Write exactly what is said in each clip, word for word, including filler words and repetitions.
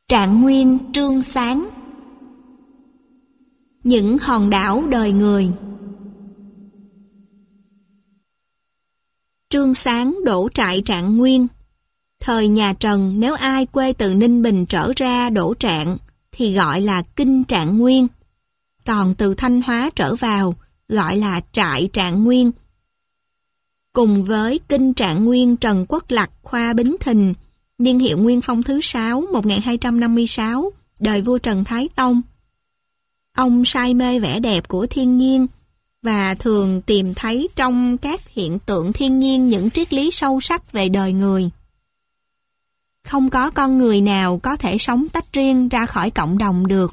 Trạng Nguyên Trương Sáng. Những hòn đảo đời người. Trương Sáng đổ trại Trạng Nguyên. Thời nhà Trần, nếu ai quê từ Ninh Bình trở ra đổ Trạng thì gọi là Kinh Trạng Nguyên, còn từ Thanh Hóa trở vào gọi là trại Trạng Nguyên. Cùng với Kinh Trạng Nguyên Trần Quốc Lặc khoa Bính Thìn, niên hiệu Nguyên Phong thứ sáu một nghìn hai trăm năm mươi sáu, đời vua Trần Thái Tông. Ông say mê vẻ đẹp của thiên nhiên và thường tìm thấy trong các hiện tượng thiên nhiên những triết lý sâu sắc về đời người. Không có con người nào có thể sống tách riêng ra khỏi cộng đồng được.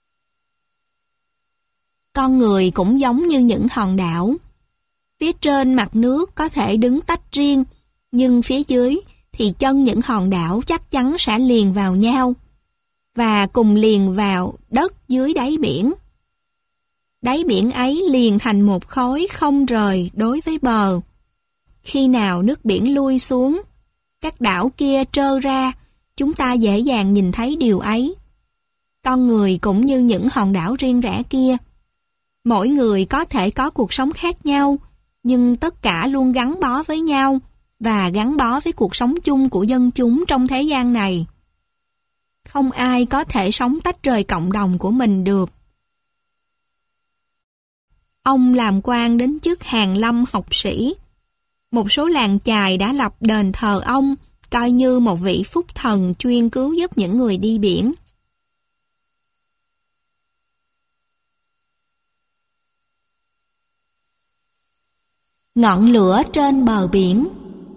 Con người cũng giống như những hòn đảo. Phía trên mặt nước có thể đứng tách riêng, nhưng phía dưới thì chân những hòn đảo chắc chắn sẽ liền vào nhau và cùng liền vào đất dưới đáy biển. Đáy biển ấy liền thành một khối không rời đối với bờ. Khi nào nước biển lui xuống, các đảo kia trơ ra, chúng ta dễ dàng nhìn thấy điều ấy. Con người cũng như những hòn đảo riêng rẽ kia. Mỗi người có thể có cuộc sống khác nhau, nhưng tất cả luôn gắn bó với nhau và gắn bó với cuộc sống chung của dân chúng trong thế gian này. Không ai có thể sống tách rời cộng đồng của mình được. Ông làm quan đến chức hàn lâm học sĩ. Một số làng chài đã lập đền thờ ông, coi như một vị phúc thần chuyên cứu giúp những người đi biển. Ngọn lửa trên bờ biển.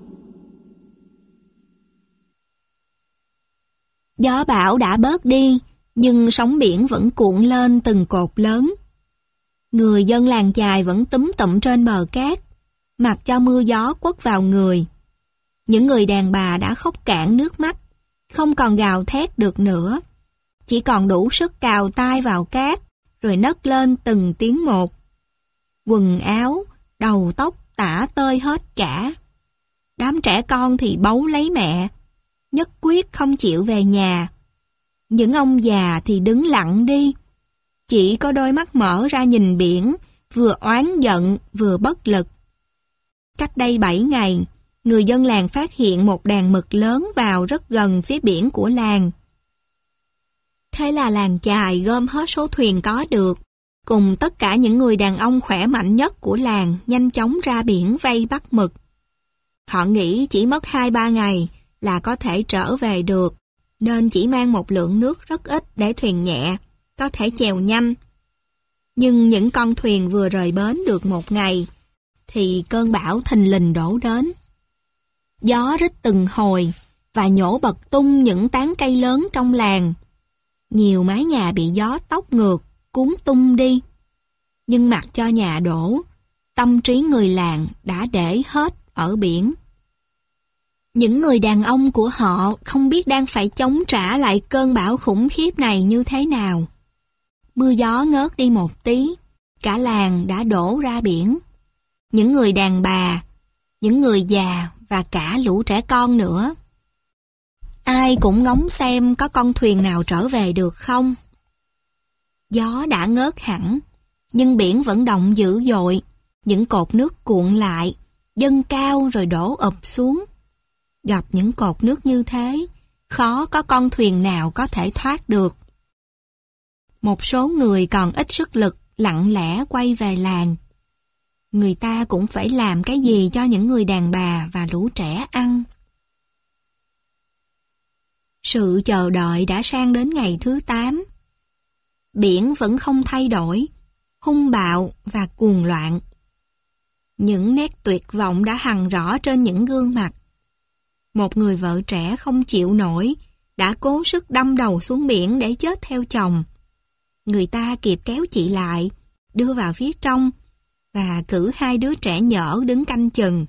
Gió bão đã bớt đi, nhưng sóng biển vẫn cuộn lên từng cột lớn. Người dân làng chài vẫn túm tụm trên bờ cát, mặc cho mưa gió quất vào người. Những người đàn bà đã khóc cạn nước mắt, không còn gào thét được nữa. Chỉ còn đủ sức cào tay vào cát, rồi nấc lên từng tiếng một. Quần áo, đầu tóc tả tơi hết cả. Đám trẻ con thì bấu lấy mẹ, nhất quyết không chịu về nhà. Những ông già thì đứng lặng đi, chỉ có đôi mắt mở ra nhìn biển, vừa oán giận vừa bất lực. Cách đây bảy ngày, người dân làng phát hiện một đàn mực lớn vào rất gần phía biển của làng. Thế là làng chài gom hết số thuyền có được, cùng tất cả những người đàn ông khỏe mạnh nhất của làng nhanh chóng ra biển vây bắt mực. Họ nghĩ chỉ mất hai ba ngày là có thể trở về được, nên chỉ mang một lượng nước rất ít để thuyền nhẹ, có thể chèo nhanh. Nhưng những con thuyền vừa rời bến được một ngày, thì cơn bão thình lình đổ đến. Gió rít từng hồi và nhổ bật tung những tán cây lớn trong làng. Nhiều mái nhà bị gió tốc ngược, cuốn tung đi. Nhưng mặc cho nhà đổ, tâm trí người làng đã để hết ở biển. Những người đàn ông của họ không biết đang phải chống trả lại cơn bão khủng khiếp này như thế nào. Mưa gió ngớt đi một tí, cả làng đã đổ ra biển. Những người đàn bà, những người già và cả lũ trẻ con nữa. Ai cũng ngóng xem có con thuyền nào trở về được không. Gió đã ngớt hẳn, nhưng biển vẫn động dữ dội. Những cột nước cuộn lại, dâng cao rồi đổ ập xuống. Gặp những cột nước như thế, khó có con thuyền nào có thể thoát được. Một số người còn ít sức lực lặng lẽ quay về làng. Người ta cũng phải làm cái gì cho những người đàn bà và lũ trẻ ăn. Sự chờ đợi đã sang đến ngày thứ tám. Biển vẫn không thay đổi, hung bạo và cuồng loạn. Những nét tuyệt vọng đã hằn rõ trên những gương mặt. Một người vợ trẻ không chịu nổi, đã cố sức đâm đầu xuống biển để chết theo chồng. Người ta kịp kéo chị lại, đưa vào phía trong, và cử hai đứa trẻ nhỡ đứng canh chừng.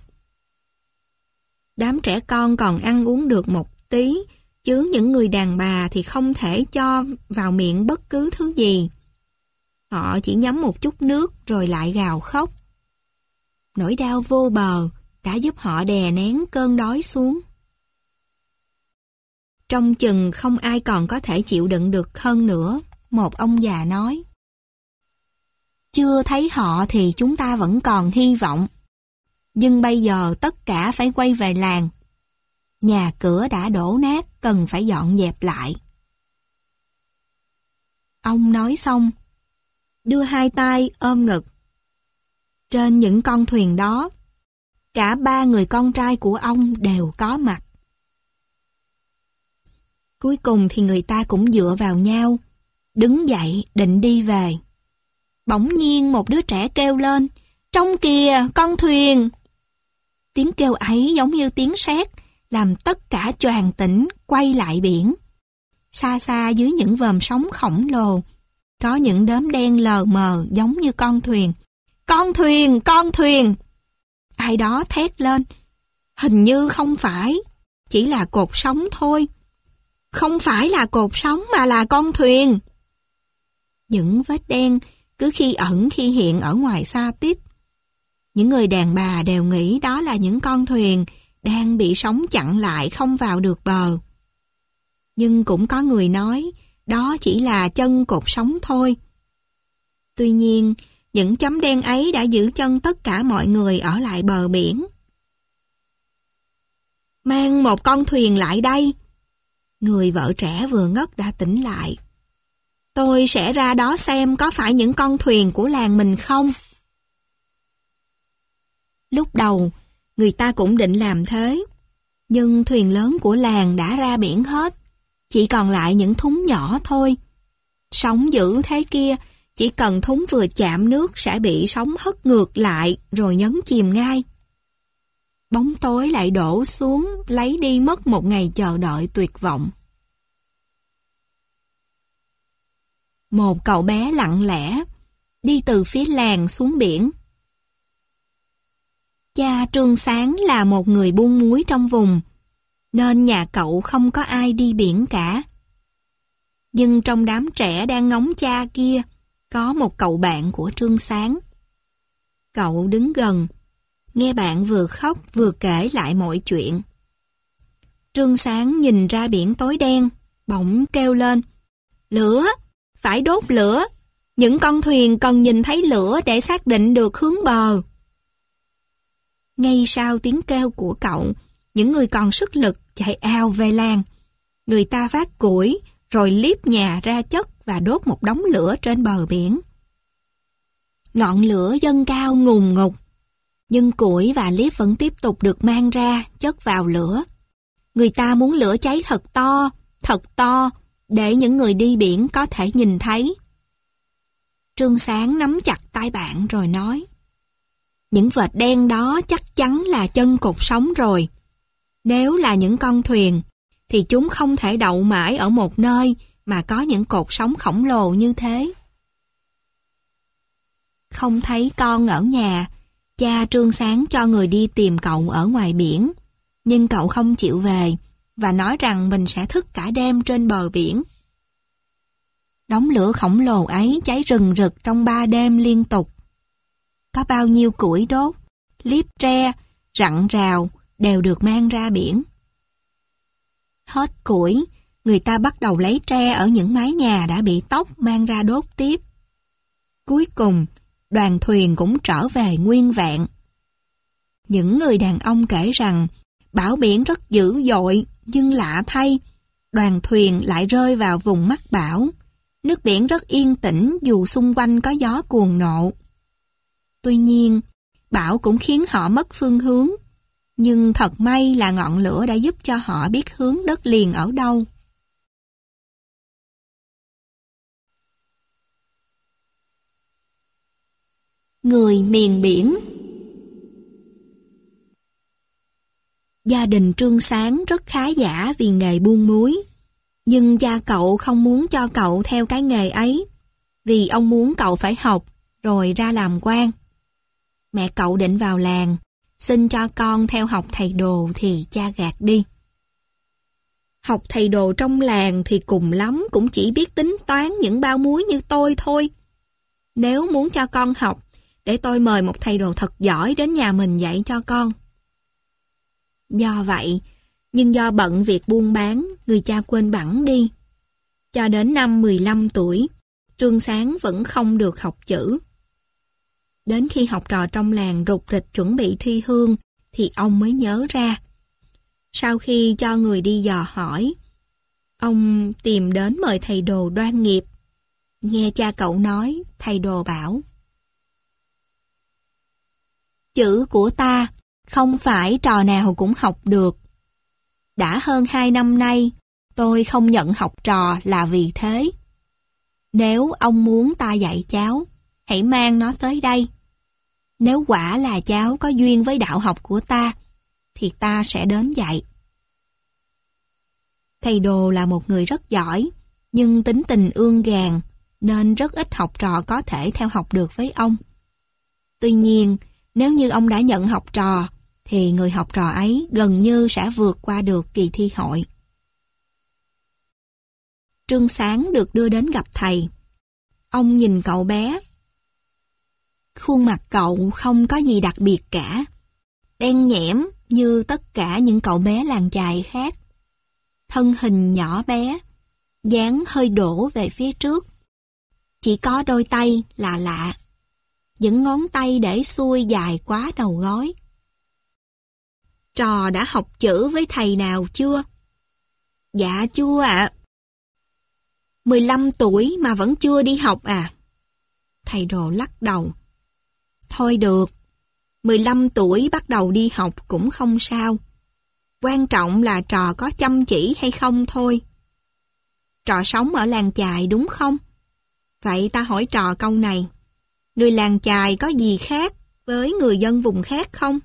Đám trẻ con còn ăn uống được một tí, chứ những người đàn bà thì không thể cho vào miệng bất cứ thứ gì. Họ chỉ nhắm một chút nước rồi lại gào khóc. Nỗi đau vô bờ đã giúp họ đè nén cơn đói xuống. Trông chừng không ai còn có thể chịu đựng được hơn nữa, một ông già nói. Chưa thấy họ thì chúng ta vẫn còn hy vọng. Nhưng bây giờ tất cả phải quay về làng. Nhà cửa đã đổ nát, cần phải dọn dẹp lại. Ông nói xong, đưa hai tay ôm ngực. Trên những con thuyền đó, cả ba người con trai của ông đều có mặt. Cuối cùng thì người ta cũng dựa vào nhau, đứng dậy định đi về. Bỗng nhiên một đứa trẻ kêu lên, trông kìa, con thuyền! Tiếng kêu ấy giống như tiếng sét, làm tất cả choàng tỉnh, quay lại biển. Xa xa dưới những vòm sóng khổng lồ, có những đốm đen lờ mờ giống như con thuyền. Con thuyền, con thuyền! Ai đó thét lên, hình như không phải, chỉ là cột sống thôi. Không phải là cột sống mà là con thuyền. Những vết đen cứ khi ẩn khi hiện ở ngoài xa tít. Những người đàn bà đều nghĩ đó là những con thuyền đang bị sóng chặn lại không vào được bờ. Nhưng cũng có người nói đó chỉ là chân cột sống thôi. Tuy nhiên, những chấm đen ấy đã giữ chân tất cả mọi người ở lại bờ biển. Mang một con thuyền lại đây. Người vợ trẻ vừa ngất đã tỉnh lại. Tôi sẽ ra đó xem có phải những con thuyền của làng mình không. Lúc đầu, người ta cũng định làm thế. Nhưng thuyền lớn của làng đã ra biển hết. Chỉ còn lại những thúng nhỏ thôi. Sóng dữ thế kia, chỉ cần thúng vừa chạm nước sẽ bị sóng hất ngược lại rồi nhấn chìm ngay. Bóng tối lại đổ xuống, lấy đi mất một ngày chờ đợi tuyệt vọng. Một cậu bé lặng lẽ, đi từ phía làng xuống biển. Cha Trương Sáng là một người buôn muối trong vùng, nên nhà cậu không có ai đi biển cả. Nhưng trong đám trẻ đang ngóng cha kia, có một cậu bạn của Trương Sáng. Cậu đứng gần, nghe bạn vừa khóc vừa kể lại mọi chuyện. Trương Sáng nhìn ra biển tối đen, bỗng kêu lên, lửa, phải đốt lửa, những con thuyền cần nhìn thấy lửa để xác định được hướng bờ. Ngay sau tiếng kêu của cậu, những người còn sức lực chạy ào về làng. Người ta vác củi, rồi liếp nhà ra chất và đốt một đống lửa trên bờ biển. Ngọn lửa dâng cao ngùn ngụt, nhưng củi và liếp vẫn tiếp tục được mang ra, chất vào lửa. Người ta muốn lửa cháy thật to, thật to, để những người đi biển có thể nhìn thấy. Trương Sáng nắm chặt tay bạn rồi nói, những vệt đen đó chắc chắn là chân cột sống rồi. Nếu là những con thuyền, thì chúng không thể đậu mãi ở một nơi mà có những cột sống khổng lồ như thế. Không thấy con ở nhà, cha Trương Sáng cho người đi tìm cậu ở ngoài biển, nhưng cậu không chịu về và nói rằng mình sẽ thức cả đêm trên bờ biển. Đống lửa khổng lồ ấy cháy rừng rực trong ba đêm liên tục. Có bao nhiêu củi đốt, liếp tre, rặng rào đều được mang ra biển. Hết củi, người ta bắt đầu lấy tre ở những mái nhà đã bị tốc mang ra đốt tiếp. Cuối cùng, đoàn thuyền cũng trở về nguyên vẹn. Những người đàn ông kể rằng bão biển rất dữ dội, nhưng lạ thay, đoàn thuyền lại rơi vào vùng mắc bão. Nước biển rất yên tĩnh dù xung quanh có gió cuồng nộ. Tuy nhiên, bão cũng khiến họ mất phương hướng. Nhưng thật may là ngọn lửa đã giúp cho họ biết hướng đất liền ở đâu. Người miền biển. Gia đình Trương Sáng rất khá giả vì nghề buôn muối. Nhưng cha cậu không muốn cho cậu theo cái nghề ấy, vì ông muốn cậu phải học rồi ra làm quan. Mẹ cậu định vào làng, xin cho con theo học thầy đồ thì cha gạt đi. Học thầy đồ trong làng thì cùng lắm cũng chỉ biết tính toán những bao muối như tôi thôi. Nếu muốn cho con học, để tôi mời một thầy đồ thật giỏi đến nhà mình dạy cho con. Do vậy, nhưng do bận việc buôn bán người cha quên bẵng đi. Cho đến năm mười lăm tuổi, Trương Sáng vẫn không được học chữ. Đến khi học trò trong làng rục rịch chuẩn bị thi hương, thì ông mới nhớ ra. Sau khi cho người đi dò hỏi, ông tìm đến mời thầy Đồ Đoan Nghiệp. Nghe cha cậu nói, thầy Đồ bảo: chữ của ta không phải trò nào cũng học được. Đã hơn hai năm nay, tôi không nhận học trò là vì thế. Nếu ông muốn ta dạy cháu, hãy mang nó tới đây. Nếu quả là cháu có duyên với đạo học của ta, thì ta sẽ đến dạy. Thầy Đồ là một người rất giỏi, nhưng tính tình ương gàn, nên rất ít học trò có thể theo học được với ông. Tuy nhiên, nếu như ông đã nhận học trò, thì người học trò ấy gần như sẽ vượt qua được kỳ thi hội. Trương Sáng được đưa đến gặp thầy. Ông nhìn cậu bé. Khuôn mặt cậu không có gì đặc biệt cả, đen nhẽm như tất cả những cậu bé làng chài khác. Thân hình nhỏ bé, dáng hơi đổ về phía trước. Chỉ có đôi tay là lạ. Những ngón tay để xuôi dài quá đầu gối. Trò đã học chữ với thầy nào chưa? Dạ chưa ạ. mười lăm tuổi mà vẫn chưa đi học à? Thầy Đồ lắc đầu. Thôi được, mười lăm tuổi bắt đầu đi học cũng không sao. Quan trọng là trò có chăm chỉ hay không thôi. Trò sống ở làng chài đúng không? Vậy ta hỏi trò câu này. Người làng chài có gì khác với người dân vùng khác không?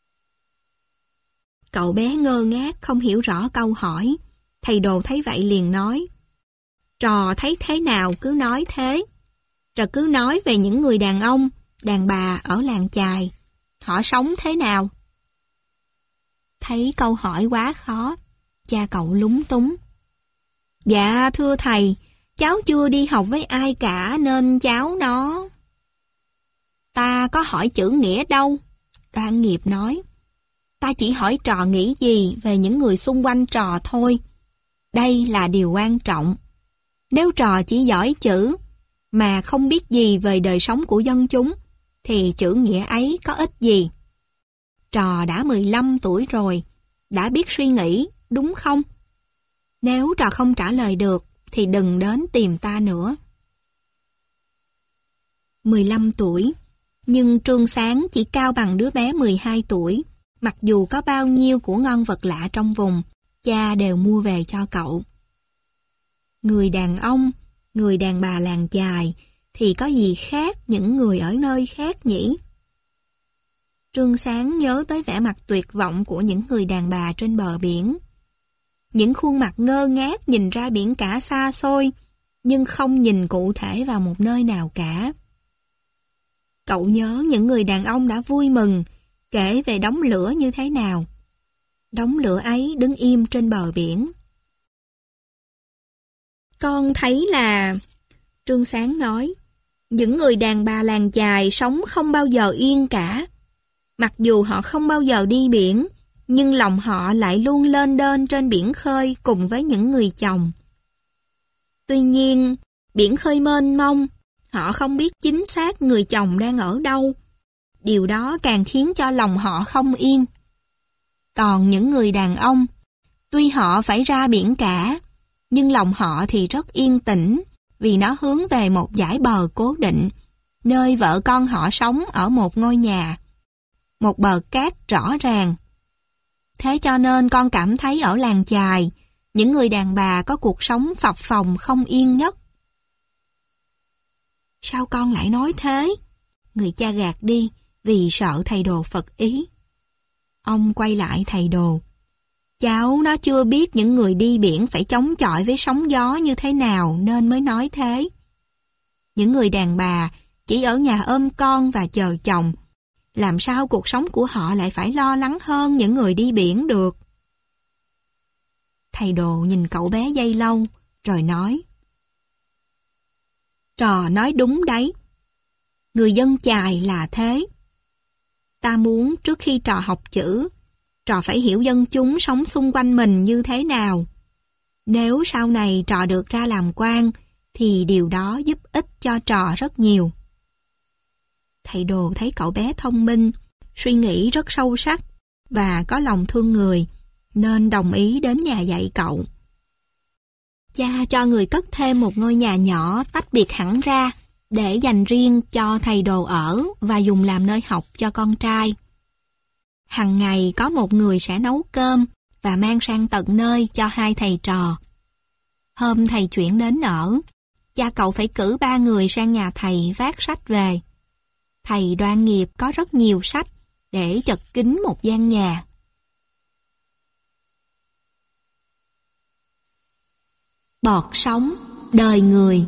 Cậu bé ngơ ngác không hiểu rõ câu hỏi. Thầy Đồ thấy vậy liền nói. Trò thấy thế nào cứ nói thế. Trò cứ nói về những người đàn ông, đàn bà ở làng chài. Họ sống thế nào? Thấy câu hỏi quá khó, cha cậu lúng túng. Dạ thưa thầy, cháu chưa đi học với ai cả nên cháu nó... Ta có hỏi chữ nghĩa đâu, Đoan Nghiệp nói. Ta chỉ hỏi trò nghĩ gì về những người xung quanh trò thôi. Đây là điều quan trọng. Nếu trò chỉ giỏi chữ, mà không biết gì về đời sống của dân chúng, thì chữ nghĩa ấy có ích gì. Trò đã mười lăm tuổi rồi, đã biết suy nghĩ, đúng không? Nếu trò không trả lời được, thì đừng đến tìm ta nữa. mười lăm tuổi, nhưng Trương Sáng chỉ cao bằng đứa bé mười hai tuổi. Mặc dù có bao nhiêu của ngon vật lạ trong vùng, cha đều mua về cho cậu. Người đàn ông, người đàn bà làng chài thì có gì khác những người ở nơi khác nhỉ? Trương Sáng nhớ tới vẻ mặt tuyệt vọng của những người đàn bà trên bờ biển. Những khuôn mặt ngơ ngác nhìn ra biển cả xa xôi, nhưng không nhìn cụ thể vào một nơi nào cả. Cậu nhớ những người đàn ông đã vui mừng, kể về đống lửa như thế nào. Đống lửa ấy đứng im trên bờ biển. Con thấy là... Trương Sáng nói, những người đàn bà làng chài sống không bao giờ yên cả. Mặc dù họ không bao giờ đi biển, nhưng lòng họ lại luôn lênh đênh trên biển khơi cùng với những người chồng. Tuy nhiên, biển khơi mênh mông, họ không biết chính xác người chồng đang ở đâu. Điều đó càng khiến cho lòng họ không yên. Còn những người đàn ông, tuy họ phải ra biển cả, nhưng lòng họ thì rất yên tĩnh vì nó hướng về một dải bờ cố định, nơi vợ con họ sống ở một ngôi nhà. Một bờ cát rõ ràng. Thế cho nên con cảm thấy ở làng chài, những người đàn bà có cuộc sống phập phồng không yên nhất. Sao con lại nói thế? Người cha gạt đi vì sợ thầy Đồ phật ý. Ông quay lại thầy Đồ. Cháu nó chưa biết những người đi biển phải chống chọi với sóng gió như thế nào nên mới nói thế. Những người đàn bà chỉ ở nhà ôm con và chờ chồng. Làm sao cuộc sống của họ lại phải lo lắng hơn những người đi biển được? Thầy Đồ nhìn cậu bé giây lâu, rồi nói. Trò nói đúng đấy. Người dân chài là thế. Ta muốn trước khi trò học chữ, trò phải hiểu dân chúng sống xung quanh mình như thế nào. Nếu sau này trò được ra làm quan, thì điều đó giúp ích cho trò rất nhiều. Thầy Đồ thấy cậu bé thông minh, suy nghĩ rất sâu sắc và có lòng thương người, nên đồng ý đến nhà dạy cậu. Cha cho người cất thêm một ngôi nhà nhỏ tách biệt hẳn ra để dành riêng cho thầy Đồ ở và dùng làm nơi học cho con trai. Hằng ngày có một người sẽ nấu cơm và mang sang tận nơi cho hai thầy trò. Hôm thầy chuyển đến ở, cha cậu phải cử ba người sang nhà thầy vác sách về. Thầy Đoan Nghiệp có rất nhiều sách để chật kín một gian nhà. Bọt sóng, đời người.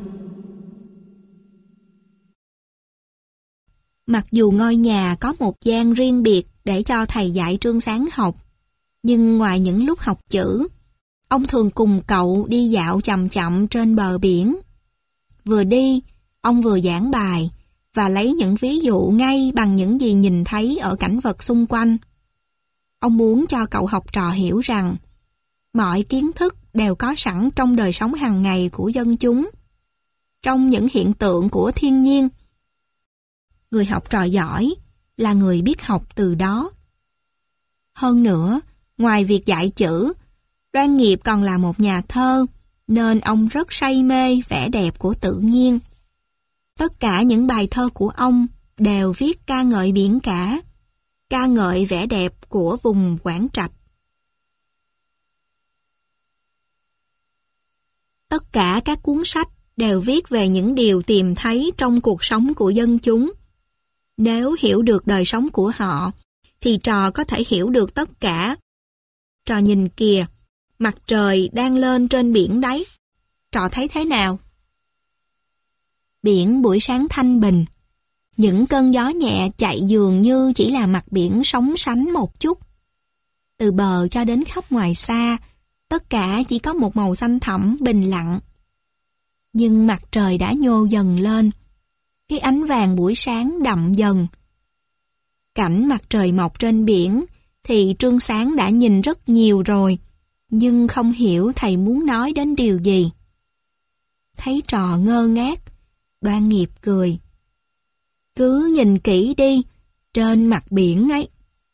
Mặc dù ngôi nhà có một gian riêng biệt để cho thầy dạy Trương Sáng học, nhưng ngoài những lúc học chữ, ông thường cùng cậu đi dạo chậm chậm trên bờ biển. Vừa đi, ông vừa giảng bài và lấy những ví dụ ngay bằng những gì nhìn thấy ở cảnh vật xung quanh. Ông muốn cho cậu học trò hiểu rằng mọi kiến thức đều có sẵn trong đời sống hàng ngày của dân chúng, trong những hiện tượng của thiên nhiên. Người học trò giỏi là người biết học từ đó. Hơn nữa, ngoài việc dạy chữ, Đoan Nghiệp còn là một nhà thơ, nên ông rất say mê vẻ đẹp của tự nhiên. Tất cả những bài thơ của ông đều viết ca ngợi biển cả, ca ngợi vẻ đẹp của vùng Quảng Trạch. Tất cả các cuốn sách đều viết về những điều tìm thấy trong cuộc sống của dân chúng. Nếu hiểu được đời sống của họ, thì trò có thể hiểu được tất cả. Trò nhìn kìa, mặt trời đang lên trên biển đấy. Trò thấy thế nào? Biển buổi sáng thanh bình. Những cơn gió nhẹ chạy dường như chỉ là mặt biển sóng sánh một chút. Từ bờ cho đến khắp ngoài xa, tất cả chỉ có một màu xanh thẳm bình lặng. Nhưng mặt trời đã nhô dần lên. Cái ánh vàng buổi sáng đậm dần. Cảnh mặt trời mọc trên biển thì Trương Sáng đã nhìn rất nhiều rồi, nhưng không hiểu thầy muốn nói đến điều gì. Thấy trò ngơ ngác, Đoan Nghiệp cười. Cứ nhìn kỹ đi, trên mặt biển ấy.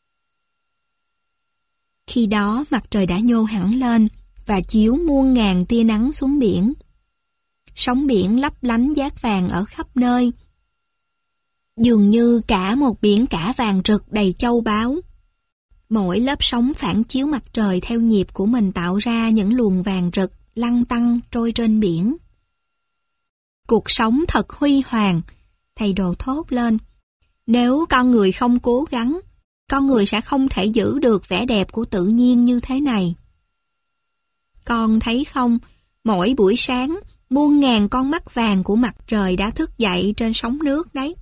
Khi đó mặt trời đã nhô hẳn lên và chiếu muôn ngàn tia nắng xuống biển. Sóng biển lấp lánh dát vàng ở khắp nơi. Dường như cả một biển cả vàng rực đầy châu báu. Mỗi lớp sóng phản chiếu mặt trời theo nhịp của mình tạo ra những luồng vàng rực lăn tăn trôi trên biển. Cuộc sống thật huy hoàng, thầy Đồ thốt lên. Nếu con người không cố gắng, con người sẽ không thể giữ được vẻ đẹp của tự nhiên như thế này. Con thấy không, mỗi buổi sáng, muôn ngàn con mắt vàng của mặt trời đã thức dậy trên sóng nước đấy.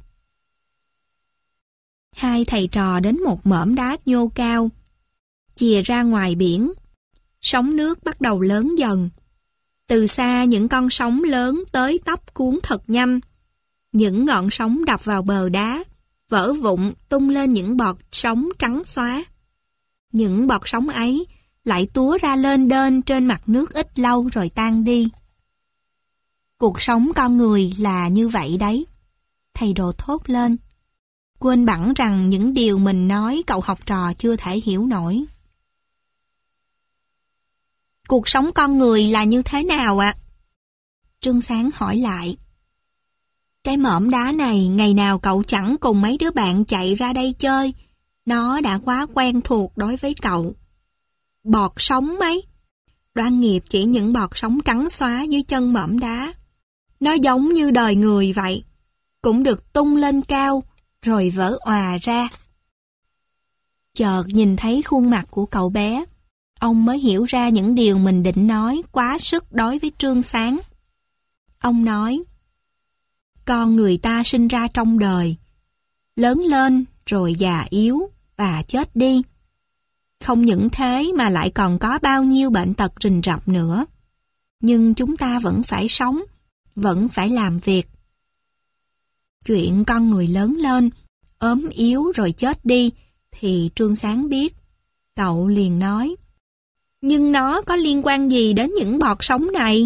Hai thầy trò đến một mỏm đá nhô cao, chìa ra ngoài biển. Sóng nước bắt đầu lớn dần. Từ xa những con sóng lớn tới tấp cuốn thật nhanh. Những ngọn sóng đập vào bờ đá, vỡ vụn tung lên những bọt sóng trắng xóa. Những bọt sóng ấy lại túa ra lên đên trên mặt nước ít lâu rồi tan đi. Cuộc sống con người là như vậy đấy. Thầy Đồ thốt lên. Quên bẵng rằng những điều mình nói cậu học trò chưa thể hiểu nổi. Cuộc sống con người là như thế nào ạ? Trương Sáng hỏi lại. Cái mỏm đá này ngày nào cậu chẳng cùng mấy đứa bạn chạy ra đây chơi. Nó đã quá quen thuộc đối với cậu. Bọt sóng mấy. Đoan Nghiệp chỉ những bọt sóng trắng xóa dưới chân mỏm đá. Nó giống như đời người vậy. Cũng được tung lên cao rồi vỡ òa ra. Chợt nhìn thấy khuôn mặt của cậu bé, ông mới hiểu ra những điều mình định nói quá sức đối với Trương Sáng. Ông nói, con người ta sinh ra trong đời, lớn lên rồi già yếu và chết đi. Không những thế mà lại còn có bao nhiêu bệnh tật rình rập nữa. Nhưng chúng ta vẫn phải sống, vẫn phải làm việc. Chuyện con người lớn lên, ốm yếu rồi chết đi thì Trương Sáng biết. Cậu liền nói, Nhưng nó có liên quan gì đến những bọt sóng này?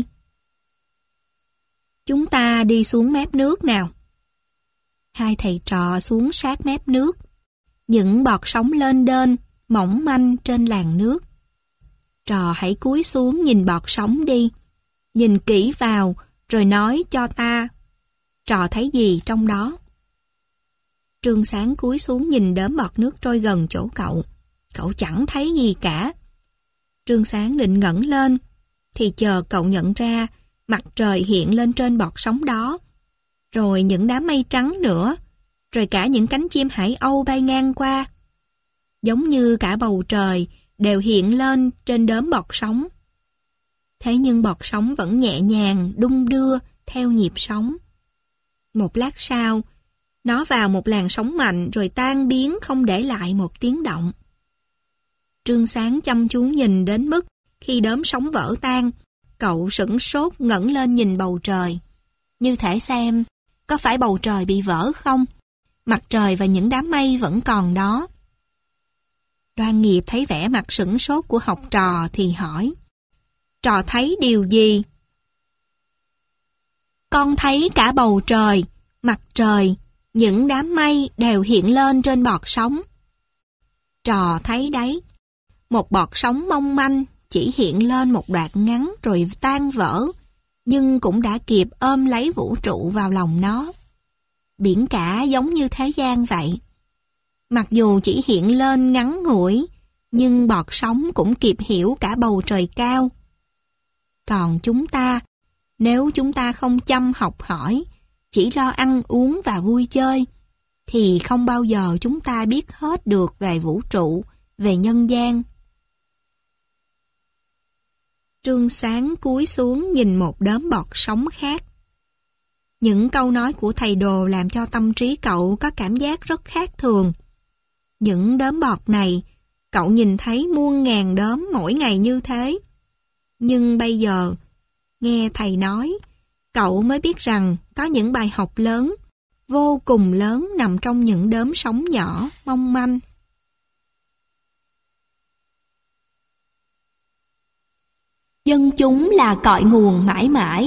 Chúng ta đi xuống mép nước nào. Hai thầy trò xuống sát mép nước. Những bọt sóng lên đên, mỏng manh trên làn nước. Trò hãy cúi xuống nhìn bọt sóng đi. Nhìn kỹ vào, rồi nói cho ta. Trò thấy gì trong đó? Trương Sáng cúi xuống nhìn đốm bọt nước trôi gần chỗ cậu. Cậu chẳng thấy gì cả. Trương Sáng định ngẩng lên, thì chờ cậu nhận ra mặt trời hiện lên trên bọt sóng đó. Rồi những đám mây trắng nữa. Rồi cả những cánh chim hải âu bay ngang qua. Giống như cả bầu trời đều hiện lên trên đốm bọt sóng. Thế nhưng bọt sóng vẫn nhẹ nhàng đung đưa theo nhịp sóng. Một lát sau, nó vào một làn sóng mạnh rồi tan biến không để lại một tiếng động. Trương Sáng chăm chú nhìn đến mức khi đốm sóng vỡ tan, cậu sửng sốt ngẩng lên nhìn bầu trời. Như thể xem, có phải bầu trời bị vỡ không? Mặt trời và những đám mây vẫn còn đó. Đoan Nghiệp thấy vẻ mặt sửng sốt của học trò thì hỏi. Trò thấy điều gì? Con thấy cả bầu trời, mặt trời, những đám mây đều hiện lên trên bọt sóng. Trò thấy đấy, một bọt sóng mong manh chỉ hiện lên một đoạn ngắn rồi tan vỡ, nhưng cũng đã kịp ôm lấy vũ trụ vào lòng nó. Biển cả giống như thế gian vậy. Mặc dù chỉ hiện lên ngắn ngủi, nhưng bọt sóng cũng kịp hiểu cả bầu trời cao. Còn chúng ta, nếu chúng ta không chăm học hỏi, chỉ lo ăn uống và vui chơi, thì không bao giờ chúng ta biết hết được về vũ trụ, về nhân gian. Trương Sáng cúi xuống nhìn một đốm bọt sóng khác. Những câu nói của thầy Đồ làm cho tâm trí cậu có cảm giác rất khác thường. Những đốm bọt này, cậu nhìn thấy muôn ngàn đốm mỗi ngày như thế. Nhưng bây giờ, nghe thầy nói, cậu mới biết rằng có những bài học lớn, vô cùng lớn nằm trong những đốm sóng nhỏ, mong manh. Dân chúng là cội nguồn mãi mãi.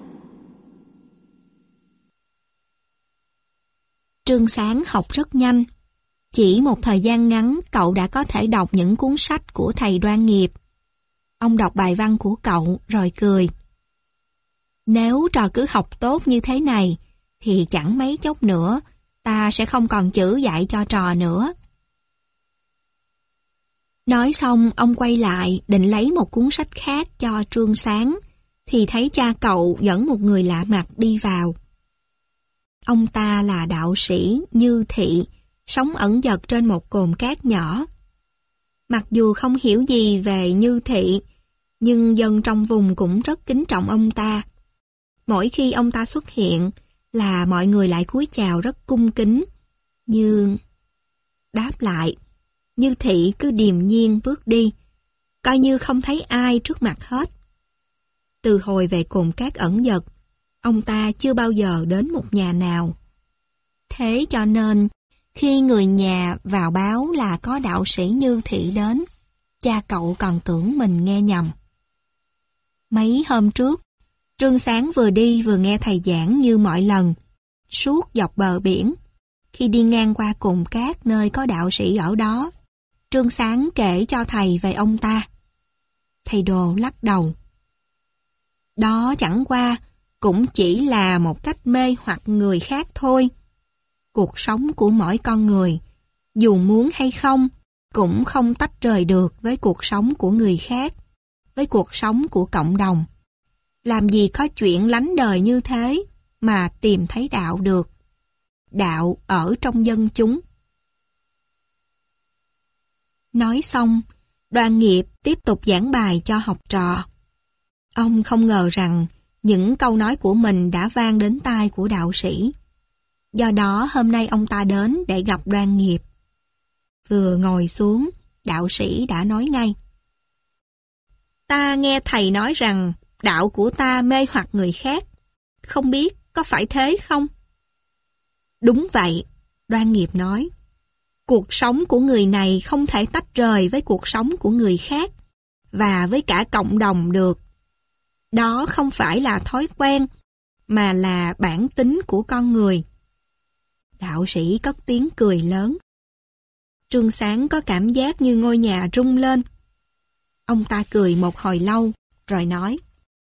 Trương Sáng học rất nhanh. Chỉ một thời gian ngắn cậu đã có thể đọc những cuốn sách của thầy Đoan Nghiệp. Ông đọc bài văn của cậu rồi cười. Nếu trò cứ học tốt như thế này, thì chẳng mấy chốc nữa, ta sẽ không còn chữ dạy cho trò nữa. Nói xong, ông quay lại định lấy một cuốn sách khác cho Trương Sáng, thì thấy cha cậu dẫn một người lạ mặt đi vào. Ông ta là đạo sĩ Như Thị, sống ẩn dật trên một cồn cát nhỏ. Mặc dù không hiểu gì về Như Thị, nhưng dân trong vùng cũng rất kính trọng ông ta. Mỗi khi ông ta xuất hiện là mọi người lại cúi chào rất cung kính. Như đáp lại, Như Thị cứ điềm nhiên bước đi, coi như không thấy ai trước mặt hết. Từ hồi về cồn cát ẩn dật, ông ta chưa bao giờ đến một nhà nào. Thế cho nên, khi người nhà vào báo là có đạo sĩ Như Thị đến, cha cậu còn tưởng mình nghe nhầm. Mấy hôm trước, Trương Sáng vừa đi vừa nghe thầy giảng như mọi lần, suốt dọc bờ biển. Khi đi ngang qua cồn cát nơi có đạo sĩ ở đó, Trương Sáng kể cho thầy về ông ta. Thầy Đồ lắc đầu. Đó chẳng qua cũng chỉ là một cách mê hoặc người khác thôi. Cuộc sống của mỗi con người, dù muốn hay không, cũng không tách rời được với cuộc sống của người khác, với cuộc sống của cộng đồng. Làm gì có chuyện lánh đời như thế mà tìm thấy đạo được. Đạo ở trong dân chúng. Nói xong, Đoan Nghiệp tiếp tục giảng bài cho học trò. Ông không ngờ rằng những câu nói của mình đã vang đến tai của đạo sĩ. Do đó hôm nay ông ta đến để gặp Đoan Nghiệp. Vừa ngồi xuống, đạo sĩ đã nói ngay. Ta nghe thầy nói rằng đạo của ta mê hoặc người khác. Không biết có phải thế không? Đúng vậy, Đoan Nghiệp nói. Cuộc sống của người này không thể tách rời với cuộc sống của người khác. và với cả cộng đồng được. Đó không phải là thói quen, mà là bản tính của con người. Đạo sĩ cất tiếng cười lớn. Trương Sáng có cảm giác như ngôi nhà rung lên. Ông ta cười một hồi lâu, rồi nói: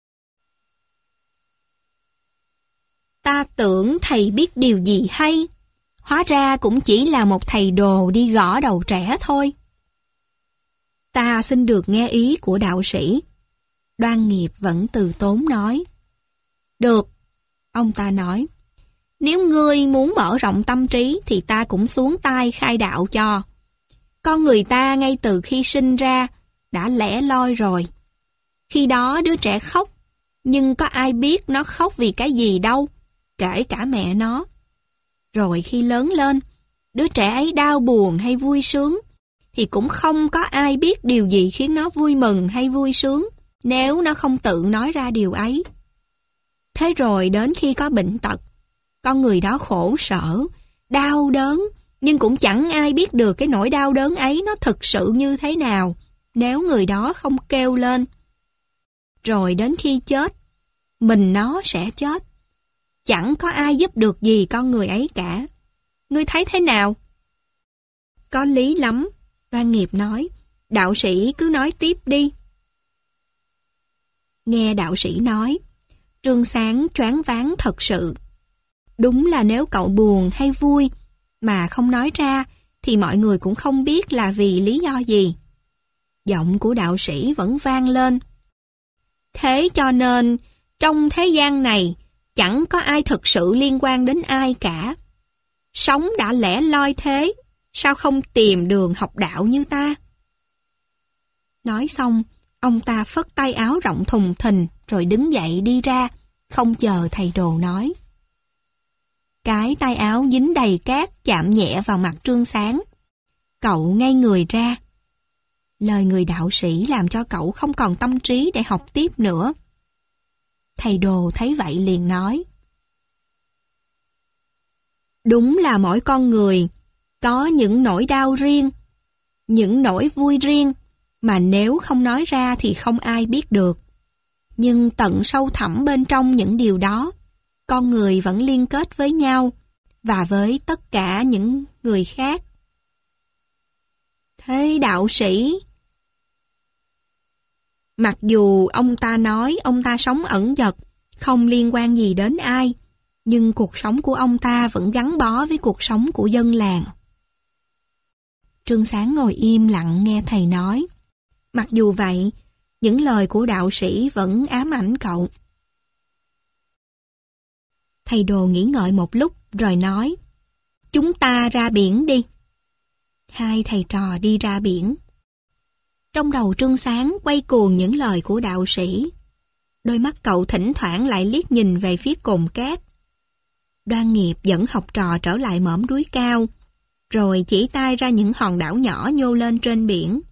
Ta tưởng thầy biết điều gì hay, hóa ra cũng chỉ là một thầy đồ đi gõ đầu trẻ thôi. Ta xin được nghe ý của đạo sĩ. Đoan Nghiệp vẫn từ tốn nói. Được, ông ta nói. Nếu ngươi muốn mở rộng tâm trí thì ta cũng xuống tay khai đạo cho. Con người ta ngay từ khi sinh ra đã lẻ loi rồi. Khi đó đứa trẻ khóc, nhưng có ai biết nó khóc vì cái gì đâu, kể cả mẹ nó. Rồi khi lớn lên, đứa trẻ ấy đau buồn hay vui sướng, thì cũng không có ai biết điều gì khiến nó vui mừng hay vui sướng, nếu nó không tự nói ra điều ấy. Thế rồi đến khi có bệnh tật, con người đó khổ sở, đau đớn, nhưng cũng chẳng ai biết được cái nỗi đau đớn ấy nó thực sự như thế nào, nếu người đó không kêu lên. Rồi đến khi chết, mình nó sẽ chết. Chẳng có ai giúp được gì con người ấy cả. Ngươi thấy thế nào? Có lý lắm, Đoan Nghiệp nói. Đạo sĩ cứ nói tiếp đi. Nghe đạo sĩ nói, Trương Sáng choáng váng thật sự. Đúng là nếu cậu buồn hay vui mà không nói ra thì mọi người cũng không biết là vì lý do gì. Giọng của đạo sĩ vẫn vang lên. Thế cho nên, trong thế gian này, chẳng có ai thực sự liên quan đến ai cả. Sống đã lẻ loi thế, sao không tìm đường học đạo như ta? Nói xong, ông ta phất tay áo rộng thùng thình rồi đứng dậy đi ra, không chờ thầy đồ nói. Cái tay áo dính đầy cát chạm nhẹ vào mặt Trương Sáng. Cậu ngay người ra. Lời người đạo sĩ làm cho cậu không còn tâm trí để học tiếp nữa. Thầy đồ thấy vậy liền nói. Đúng là mỗi con người có những nỗi đau riêng, những nỗi vui riêng mà nếu không nói ra thì không ai biết được. Nhưng tận sâu thẳm bên trong những điều đó, con người vẫn liên kết với nhau và với tất cả những người khác. Thế đạo sĩ? Mặc dù ông ta nói ông ta sống ẩn dật, không liên quan gì đến ai, nhưng cuộc sống của ông ta vẫn gắn bó với cuộc sống của dân làng. Trương Sáng ngồi im lặng nghe thầy nói. Mặc dù vậy, những lời của đạo sĩ vẫn ám ảnh cậu. Thầy đồ nghĩ ngợi một lúc rồi nói, chúng ta ra biển đi. Hai thầy trò đi ra biển. Trong đầu Trương Sáng quay cuồng những lời của đạo sĩ. Đôi mắt cậu thỉnh thoảng lại liếc nhìn về phía cồn cát. Đoan Nghiệp dẫn học trò trở lại mỏm núi cao, rồi chỉ tay ra những hòn đảo nhỏ nhô lên trên biển.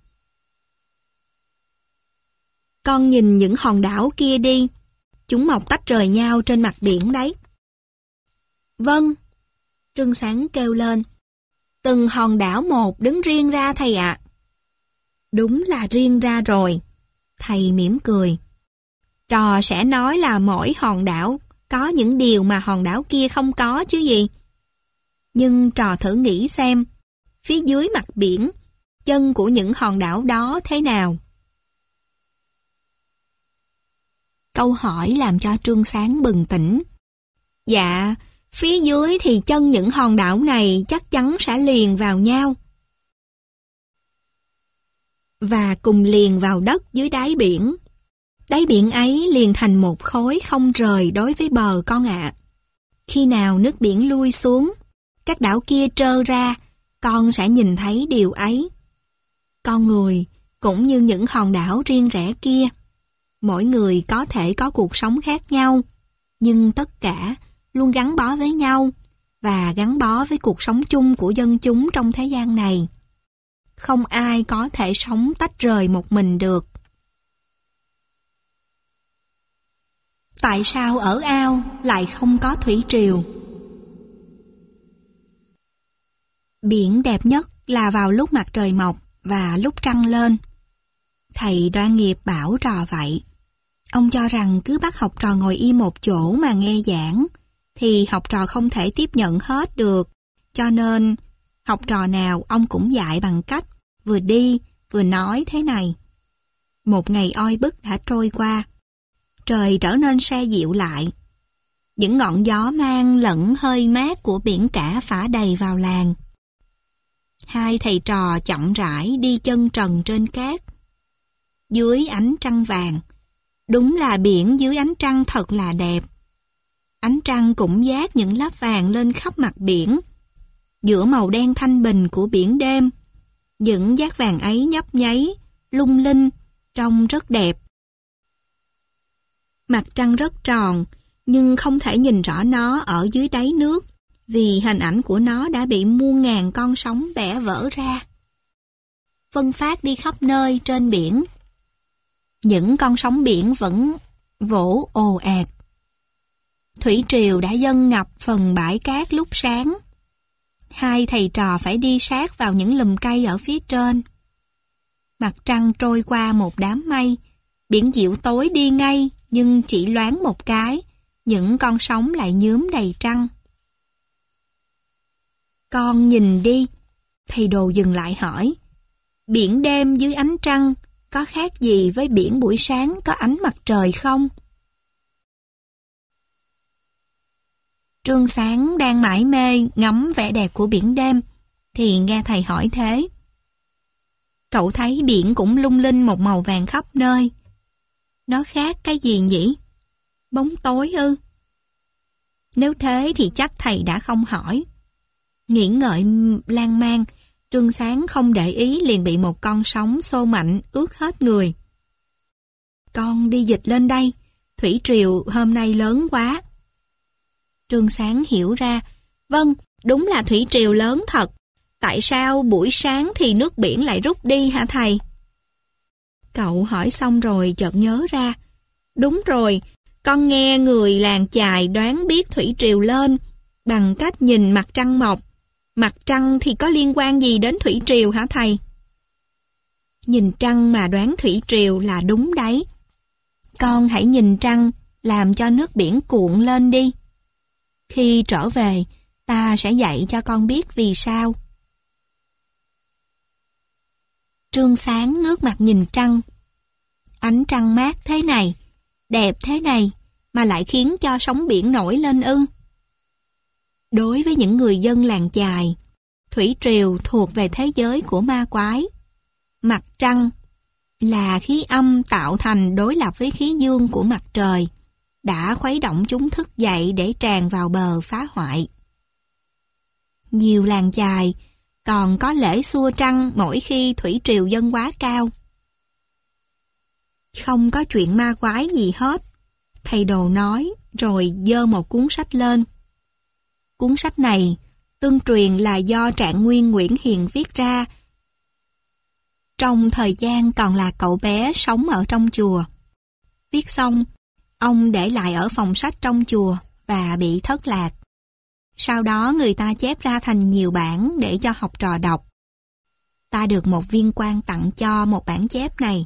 Con nhìn những hòn đảo kia đi, chúng mọc tách rời nhau trên mặt biển đấy. Vâng, Trương Sáng kêu lên. Từng hòn đảo một đứng riêng ra thầy ạ. Đúng là riêng ra rồi. Thầy mỉm cười. Trò sẽ nói là mỗi hòn đảo có những điều mà hòn đảo kia không có chứ gì. Nhưng trò thử nghĩ xem, phía dưới mặt biển, chân của những hòn đảo đó thế nào? Câu hỏi làm cho Trương Sáng bừng tỉnh. Dạ, phía dưới thì chân những hòn đảo này chắc chắn sẽ liền vào nhau. Và cùng liền vào đất dưới đáy biển. Đáy biển ấy liền thành một khối không rời đối với bờ con ạ. Khi nào nước biển lui xuống, các đảo kia trơ ra, con sẽ nhìn thấy điều ấy. Con người, cũng như những hòn đảo riêng rẽ kia, mỗi người có thể có cuộc sống khác nhau, nhưng tất cả luôn gắn bó với nhau và gắn bó với cuộc sống chung của dân chúng trong thế gian này. Không ai có thể sống tách rời một mình được. Tại sao ở ao lại không có thủy triều? Biển đẹp nhất là vào lúc mặt trời mọc và lúc trăng lên. Thầy Đoan Nghiệp bảo trò vậy. Ông cho rằng cứ bắt học trò ngồi im một chỗ mà nghe giảng, thì học trò không thể tiếp nhận hết được. Cho nên, học trò nào ông cũng dạy bằng cách vừa đi, vừa nói thế này. Một ngày oi bức đã trôi qua. Trời trở nên se dịu lại. Những ngọn gió mang lẫn hơi mát của biển cả phả đầy vào làng. Hai thầy trò chậm rãi đi chân trần trên cát. Dưới ánh trăng vàng. Đúng là biển dưới ánh trăng thật là đẹp. Ánh trăng cũng dát những lớp vàng lên khắp mặt biển. Giữa màu đen thanh bình của biển đêm, những dát vàng ấy nhấp nháy, lung linh, trông rất đẹp. Mặt trăng rất tròn, nhưng không thể nhìn rõ nó ở dưới đáy nước, vì hình ảnh của nó đã bị muôn ngàn con sóng bẻ vỡ ra. Phân phát đi khắp nơi trên biển. Những con sóng biển vẫn vỗ ồ ạt. Thủy triều đã dâng ngập phần bãi cát lúc sáng. Hai thầy trò phải đi sát vào những lùm cây ở phía trên. Mặt trăng trôi qua một đám mây. Biển dịu tối đi ngay, nhưng chỉ loáng một cái, những con sóng lại nhuốm đầy trăng. Con nhìn đi. Thầy Đồ dừng lại hỏi. Biển đêm dưới ánh trăng có khác gì với biển buổi sáng có ánh mặt trời không? Trương Sáng đang mải mê ngắm vẻ đẹp của biển đêm, thì nghe thầy hỏi thế. Cậu thấy biển cũng lung linh một màu vàng khắp nơi. Nó khác cái gì nhỉ? Bóng tối ư? Nếu thế thì chắc thầy đã không hỏi. Nghĩ ngợi lan man, Trương Sáng không để ý liền bị một con sóng xô mạnh ướt hết người. Con đi dịch lên đây, thủy triều hôm nay lớn quá. Trương Sáng hiểu ra, vâng, đúng là thủy triều lớn thật. Tại sao buổi sáng thì nước biển lại rút đi hả thầy? Cậu hỏi xong rồi chợt nhớ ra. Đúng rồi, con nghe người làng chài đoán biết thủy triều lên bằng cách nhìn mặt trăng mọc. Mặt trăng thì có liên quan gì đến thủy triều hả thầy? Nhìn trăng mà đoán thủy triều là đúng đấy. Con hãy nhìn trăng làm cho nước biển cuộn lên đi. Khi trở về, ta sẽ dạy cho con biết vì sao. Trương Sáng ngước mặt nhìn trăng. Ánh trăng mát thế này, đẹp thế này, mà lại khiến cho sóng biển nổi lên ư? Đối với những người dân làng chài, thủy triều thuộc về thế giới của ma quái. Mặt trăng là khí âm tạo thành đối lập với khí dương của mặt trời, đã khuấy động chúng thức dậy để tràn vào bờ phá hoại. Nhiều làng chài còn có lễ xua trăng mỗi khi thủy triều dâng quá cao. Không có chuyện ma quái gì hết, thầy Đồ nói rồi giơ một cuốn sách lên. Cuốn sách này tương truyền là do Trạng Nguyên Nguyễn Hiền viết ra trong thời gian còn là cậu bé sống ở trong chùa. Viết xong, ông để lại ở phòng sách trong chùa và bị thất lạc. Sau đó người ta chép ra thành nhiều bản để cho học trò đọc. Ta được một viên quan tặng cho một bản chép này.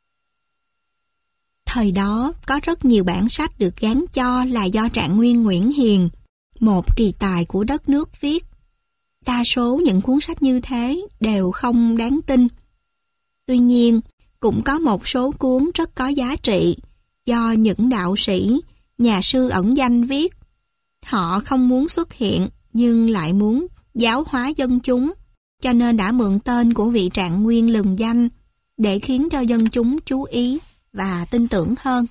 Thời đó có rất nhiều bản sách được gán cho là do Trạng Nguyên Nguyễn Hiền, một kỳ tài của đất nước viết. Đa số những cuốn sách như thế đều không đáng tin. Tuy nhiên, cũng có một số cuốn rất có giá trị do những đạo sĩ, nhà sư ẩn danh viết. Họ không muốn xuất hiện nhưng lại muốn giáo hóa dân chúng, cho nên đã mượn tên của vị Trạng Nguyên lừng danh để khiến cho dân chúng chú ý và tin tưởng hơn.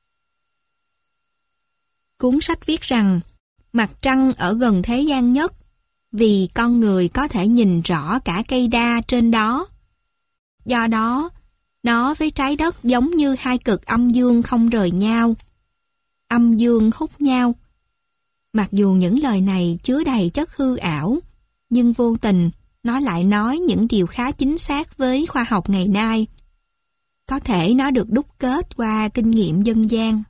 Cuốn sách viết rằng mặt trăng ở gần thế gian nhất vì con người có thể nhìn rõ cả cây đa trên đó. Do đó, nó với trái đất giống như hai cực âm dương không rời nhau. Âm dương hút nhau. Mặc dù những lời này chứa đầy chất hư ảo, nhưng vô tình nó lại nói những điều khá chính xác với khoa học ngày nay. Có thể nó được đúc kết qua kinh nghiệm dân gian.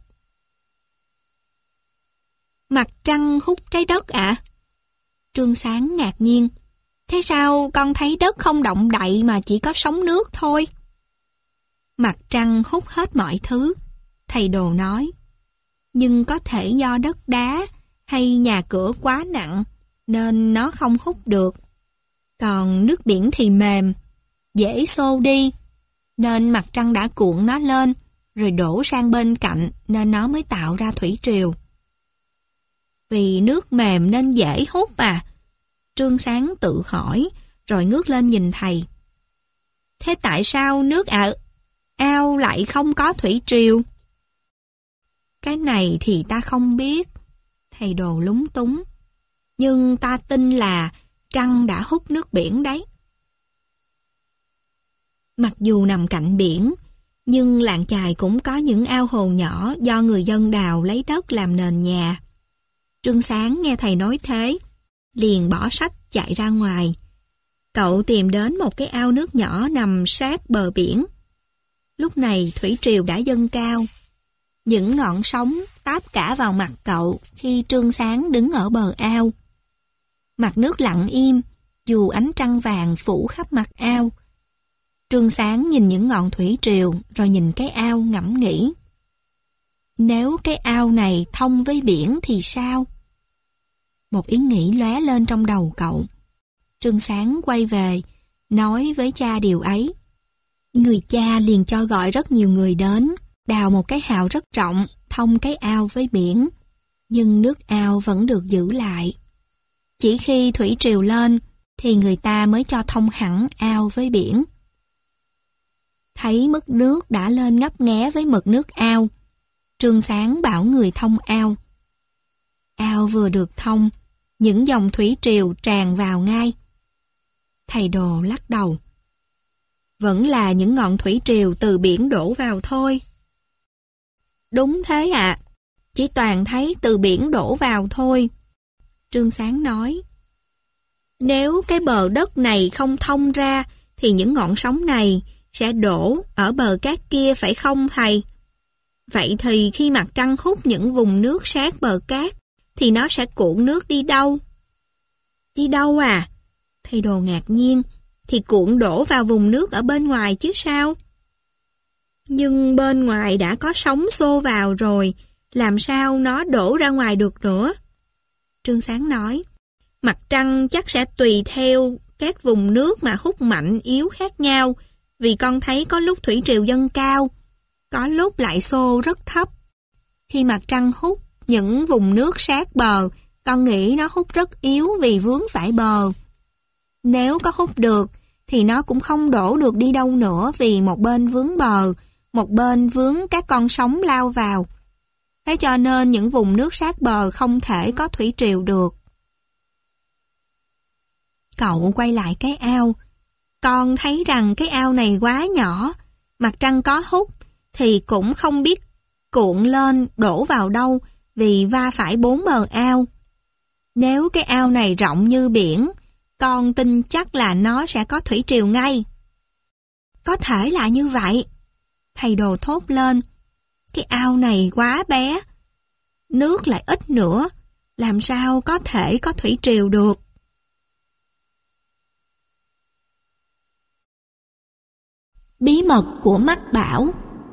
Mặt trăng hút trái đất ạ? À? Trương Sáng ngạc nhiên. Thế sao con thấy đất không động đậy mà chỉ có sóng nước thôi? Mặt trăng hút hết mọi thứ. Thầy Đồ nói, nhưng có thể do đất đá hay nhà cửa quá nặng nên nó không hút được. Còn nước biển thì mềm, dễ xô đi, nên mặt trăng đã cuộn nó lên rồi đổ sang bên cạnh nên nó mới tạo ra thủy triều. Vì nước mềm nên dễ hút à? Trương Sáng tự hỏi rồi ngước lên nhìn thầy. Thế tại sao nước ở ao lại không có thủy triều? Cái này thì ta không biết. Thầy Đồ lúng túng. Nhưng ta tin là trăng đã hút nước biển đấy. Mặc dù nằm cạnh biển, nhưng làng chài cũng có những ao hồ nhỏ do người dân đào lấy đất làm nền nhà. Trương Sáng nghe thầy nói thế, liền bỏ sách chạy ra ngoài. Cậu tìm đến một cái ao nước nhỏ nằm sát bờ biển. Lúc này thủy triều đã dâng cao. Những ngọn sóng táp cả vào mặt cậu khi Trương Sáng đứng ở bờ ao. Mặt nước lặng im, dù ánh trăng vàng phủ khắp mặt ao. Trương Sáng nhìn những ngọn thủy triều rồi nhìn cái ao ngẫm nghĩ. Nếu cái ao này thông với biển thì sao? Một ý nghĩ lóe lên trong đầu cậu. Trương Sáng quay về, nói với cha điều ấy. Người cha liền cho gọi rất nhiều người đến, đào một cái hào rất rộng, thông cái ao với biển. Nhưng nước ao vẫn được giữ lại. Chỉ khi thủy triều lên, thì người ta mới cho thông hẳn ao với biển. Thấy mức nước đã lên ngấp nghé với mực nước ao, Trương Sáng bảo người thông ao. Ao vừa được thông, những dòng thủy triều tràn vào ngay. Thầy Đồ lắc đầu. Vẫn là những ngọn thủy triều từ biển đổ vào thôi. Đúng thế ạ, à, chỉ toàn thấy từ biển đổ vào thôi. Trương Sáng nói. Nếu cái bờ đất này không thông ra, thì những ngọn sóng này sẽ đổ ở bờ cát kia phải không thầy? Vậy thì khi mặt trăng hút những vùng nước sát bờ cát, thì nó sẽ cuộn nước đi đâu? Đi đâu à? Thầy Đồ ngạc nhiên. Thì cuộn đổ vào vùng nước ở bên ngoài chứ sao? Nhưng bên ngoài đã có sóng xô vào rồi, làm sao nó đổ ra ngoài được nữa? Trương Sáng nói, mặt trăng chắc sẽ tùy theo các vùng nước mà hút mạnh yếu khác nhau, vì con thấy có lúc thủy triều dâng cao, có lúc lại xô rất thấp. Khi mặt trăng hút những vùng nước sát bờ, con nghĩ nó hút rất yếu vì vướng phải bờ. Nếu có hút được, thì nó cũng không đổ được đi đâu nữa vì một bên vướng bờ, một bên vướng các con sóng lao vào. Thế cho nên những vùng nước sát bờ không thể có thủy triều được. Cậu quay lại cái ao. Con thấy rằng cái ao này quá nhỏ, mặt trăng có hút thì cũng không biết cuộn lên đổ vào đâu vì va phải bốn bờ ao. Nếu cái ao này rộng như biển, con tin chắc là nó sẽ có thủy triều ngay. Có thể là như vậy. Thầy Đồ thốt lên. Cái ao này quá bé, nước lại ít nữa, làm sao có thể có thủy triều được? Bí mật của Mách Bảo.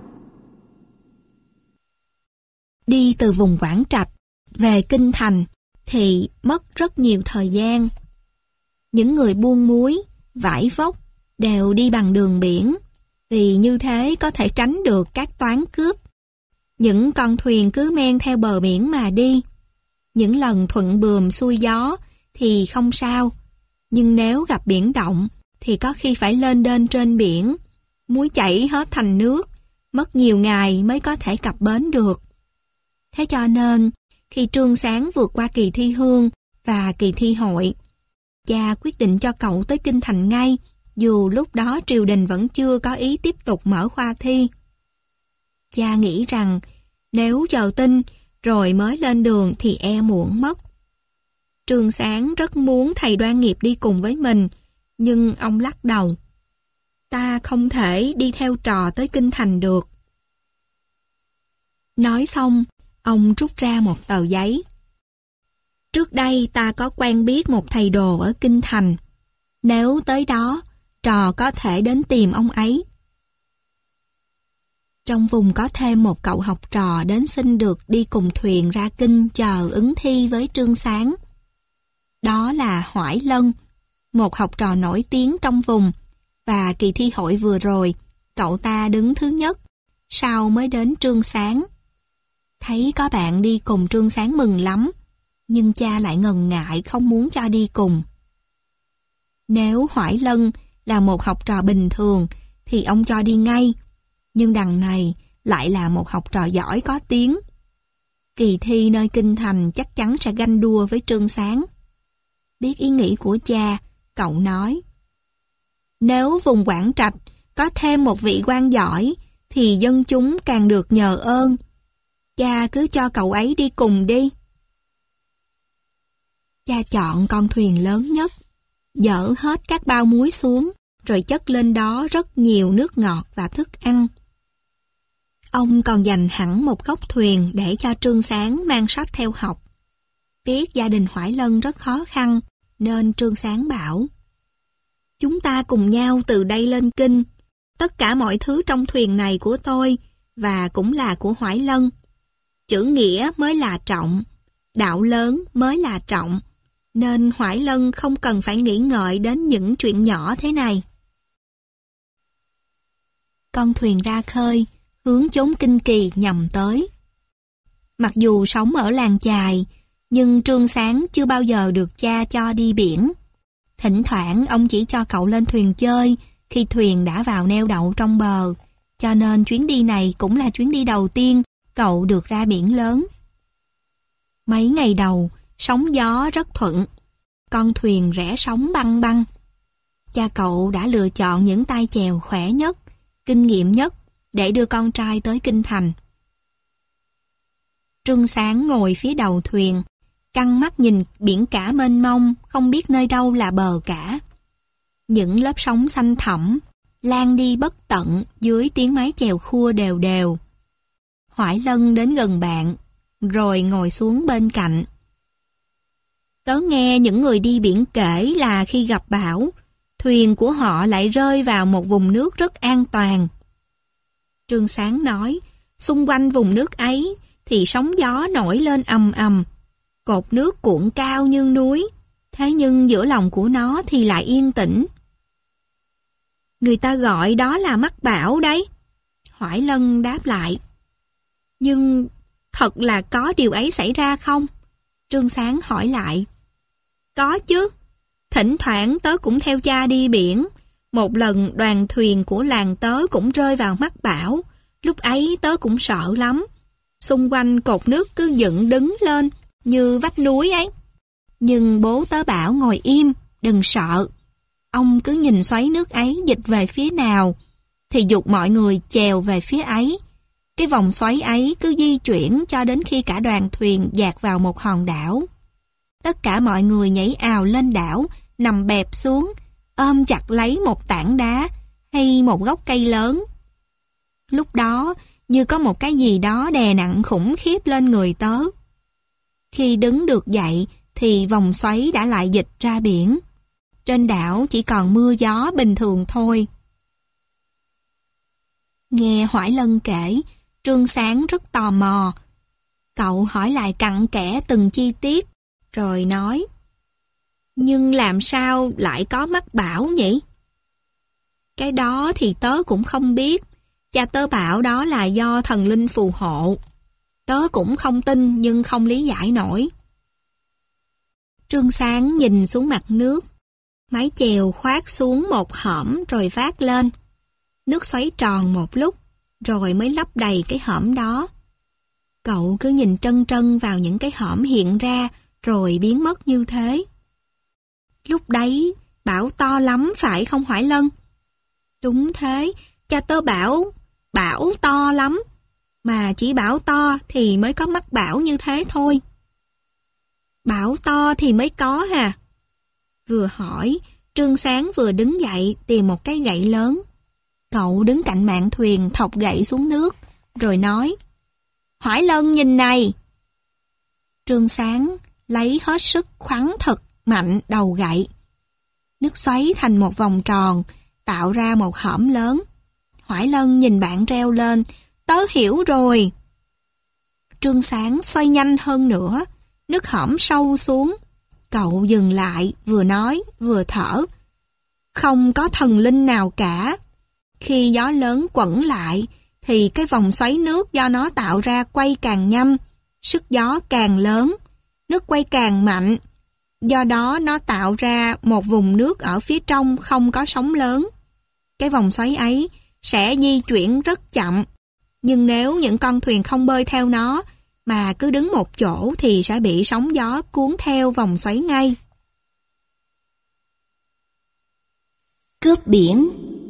Đi từ vùng Quảng Trạch về Kinh Thành thì mất rất nhiều thời gian. Những người buôn muối, vải vóc đều đi bằng đường biển, vì như thế có thể tránh được các toán cướp. Những con thuyền cứ men theo bờ biển mà đi. Những lần thuận buồm xuôi gió thì không sao, nhưng nếu gặp biển động thì có khi phải lên đên trên biển, muối chảy hết thành nước, mất nhiều ngày mới có thể cập bến được. Thế cho nên, khi Trương Sáng vượt qua kỳ thi hương và kỳ thi hội, cha quyết định cho cậu tới Kinh Thành ngay, dù lúc đó triều đình vẫn chưa có ý tiếp tục mở khoa thi. Cha nghĩ rằng nếu chờ tin rồi mới lên đường thì e muộn mất. Trương Sáng rất muốn thầy Đoan Nghiệp đi cùng với mình, nhưng ông lắc đầu. Ta không thể đi theo trò tới Kinh Thành được. Nói xong, ông rút ra một tờ giấy. Trước đây ta có quen biết một thầy đồ ở Kinh Thành. Nếu tới đó, trò có thể đến tìm ông ấy. Trong vùng có thêm một cậu học trò đến xin được đi cùng thuyền ra kinh chờ ứng thi với Trương Sáng. Đó là Hoải Lân, một học trò nổi tiếng trong vùng, và kỳ thi hội vừa rồi, cậu ta đứng thứ nhất, sau mới đến Trương Sáng. Thấy có bạn đi cùng Trương Sáng mừng lắm, nhưng cha lại ngần ngại không muốn cho đi cùng. Nếu Hoải Lân là một học trò bình thường thì ông cho đi ngay, nhưng đằng này lại là một học trò giỏi có tiếng. Kỳ thi nơi kinh thành chắc chắn sẽ ganh đua với Trương Sáng. Biết ý nghĩ của cha, cậu nói: nếu vùng Quảng Trạch có thêm một vị quan giỏi thì dân chúng càng được nhờ ơn. Cha cứ cho cậu ấy đi cùng đi. Cha chọn con thuyền lớn nhất, dỡ hết các bao muối xuống, rồi chất lên đó rất nhiều nước ngọt và thức ăn. Ông còn dành hẳn một góc thuyền để cho Trương Sáng mang sách theo học. Biết gia đình Hoải Lân rất khó khăn, nên Trương Sáng bảo: chúng ta cùng nhau từ đây lên kinh. Tất cả mọi thứ trong thuyền này của tôi, và cũng là của Hoải Lân. Chữ nghĩa mới là trọng, đạo lớn mới là trọng, nên Hoải Lân không cần phải nghĩ ngợi đến những chuyện nhỏ thế này. Con thuyền ra khơi, hướng chốn Kinh Kỳ nhằm tới. Mặc dù sống ở làng chài, nhưng Trương Sáng chưa bao giờ được cha cho đi biển. Thỉnh thoảng ông chỉ cho cậu lên thuyền chơi khi thuyền đã vào neo đậu trong bờ, cho nên chuyến đi này cũng là chuyến đi đầu tiên cậu được ra biển lớn. Mấy ngày đầu, sóng gió rất thuận, con thuyền rẽ sóng băng băng. Cha cậu đã lựa chọn những tay chèo khỏe nhất, kinh nghiệm nhất để đưa con trai tới kinh thành. Trương Sáng ngồi phía đầu thuyền, căng mắt nhìn biển cả mênh mông, không biết nơi đâu là bờ cả. Những lớp sóng xanh thẳm lan đi bất tận dưới tiếng mái chèo khua đều đều. Hoải Lân đến gần bạn, rồi ngồi xuống bên cạnh. Tớ nghe những người đi biển kể là khi gặp bão, thuyền của họ lại rơi vào một vùng nước rất an toàn. Trương Sáng nói, xung quanh vùng nước ấy thì sóng gió nổi lên ầm ầm, cột nước cuộn cao như núi, thế nhưng giữa lòng của nó thì lại yên tĩnh. Người ta gọi đó là mắc bão đấy. Hoải Lân đáp lại. Nhưng thật là có điều ấy xảy ra không? Trương Sáng hỏi lại. Có chứ. Thỉnh thoảng tớ cũng theo cha đi biển. Một lần đoàn thuyền của làng tớ cũng rơi vào mắc bão. Lúc ấy tớ cũng sợ lắm. Xung quanh cột nước cứ dựng đứng lên như vách núi ấy. Nhưng bố tớ bảo ngồi im, đừng sợ. Ông cứ nhìn xoáy nước ấy dịch về phía nào thì giục mọi người chèo về phía ấy. Cái vòng xoáy ấy cứ di chuyển cho đến khi cả đoàn thuyền dạt vào một hòn đảo. Tất cả mọi người nhảy ào lên đảo, nằm bẹp xuống, ôm chặt lấy một tảng đá hay một gốc cây lớn. Lúc đó, như có một cái gì đó đè nặng khủng khiếp lên người tớ. Khi đứng được dậy, thì vòng xoáy đã lại dịch ra biển. Trên đảo chỉ còn mưa gió bình thường thôi. Nghe Hoải Lân kể, Trương Sáng rất tò mò. Cậu hỏi lại cặn kẽ từng chi tiết, rồi nói, nhưng làm sao lại có mắc bão nhỉ? Cái đó thì tớ cũng không biết. Cha tớ bảo đó là do thần linh phù hộ. Tớ cũng không tin nhưng không lý giải nổi. Trương Sáng nhìn xuống mặt nước. Mái chèo khoát xuống một hõm rồi vác lên. Nước xoáy tròn một lúc, rồi mới lấp đầy cái hõm đó. Cậu cứ nhìn trân trân vào những cái hõm hiện ra, rồi biến mất như thế. Lúc đấy, bão to lắm phải không Hoải Lân? Đúng thế, cha tớ bảo, bão to lắm. Mà chỉ bão to thì mới có mắc bão như thế thôi. Bão to thì mới có hả? Vừa hỏi, Trương Sáng vừa đứng dậy tìm một cái gậy lớn. Cậu đứng cạnh mạn thuyền thọc gậy xuống nước, rồi nói, Hoải Lân nhìn này. Trương Sáng lấy hết sức khoắn thật mạnh đầu gậy. Nước xoáy thành một vòng tròn, tạo ra một hõm lớn. Hoải Lân nhìn bạn reo lên, tớ hiểu rồi. Trương Sáng xoay nhanh hơn nữa, nước hõm sâu xuống. Cậu dừng lại, vừa nói, vừa thở. Không có thần linh nào cả. Khi gió lớn quẩn lại, thì cái vòng xoáy nước do nó tạo ra quay càng nhanh, sức gió càng lớn, nước quay càng mạnh. Do đó nó tạo ra một vùng nước ở phía trong không có sóng lớn. Cái vòng xoáy ấy sẽ di chuyển rất chậm, nhưng nếu những con thuyền không bơi theo nó mà cứ đứng một chỗ thì sẽ bị sóng gió cuốn theo vòng xoáy ngay. Cướp biển.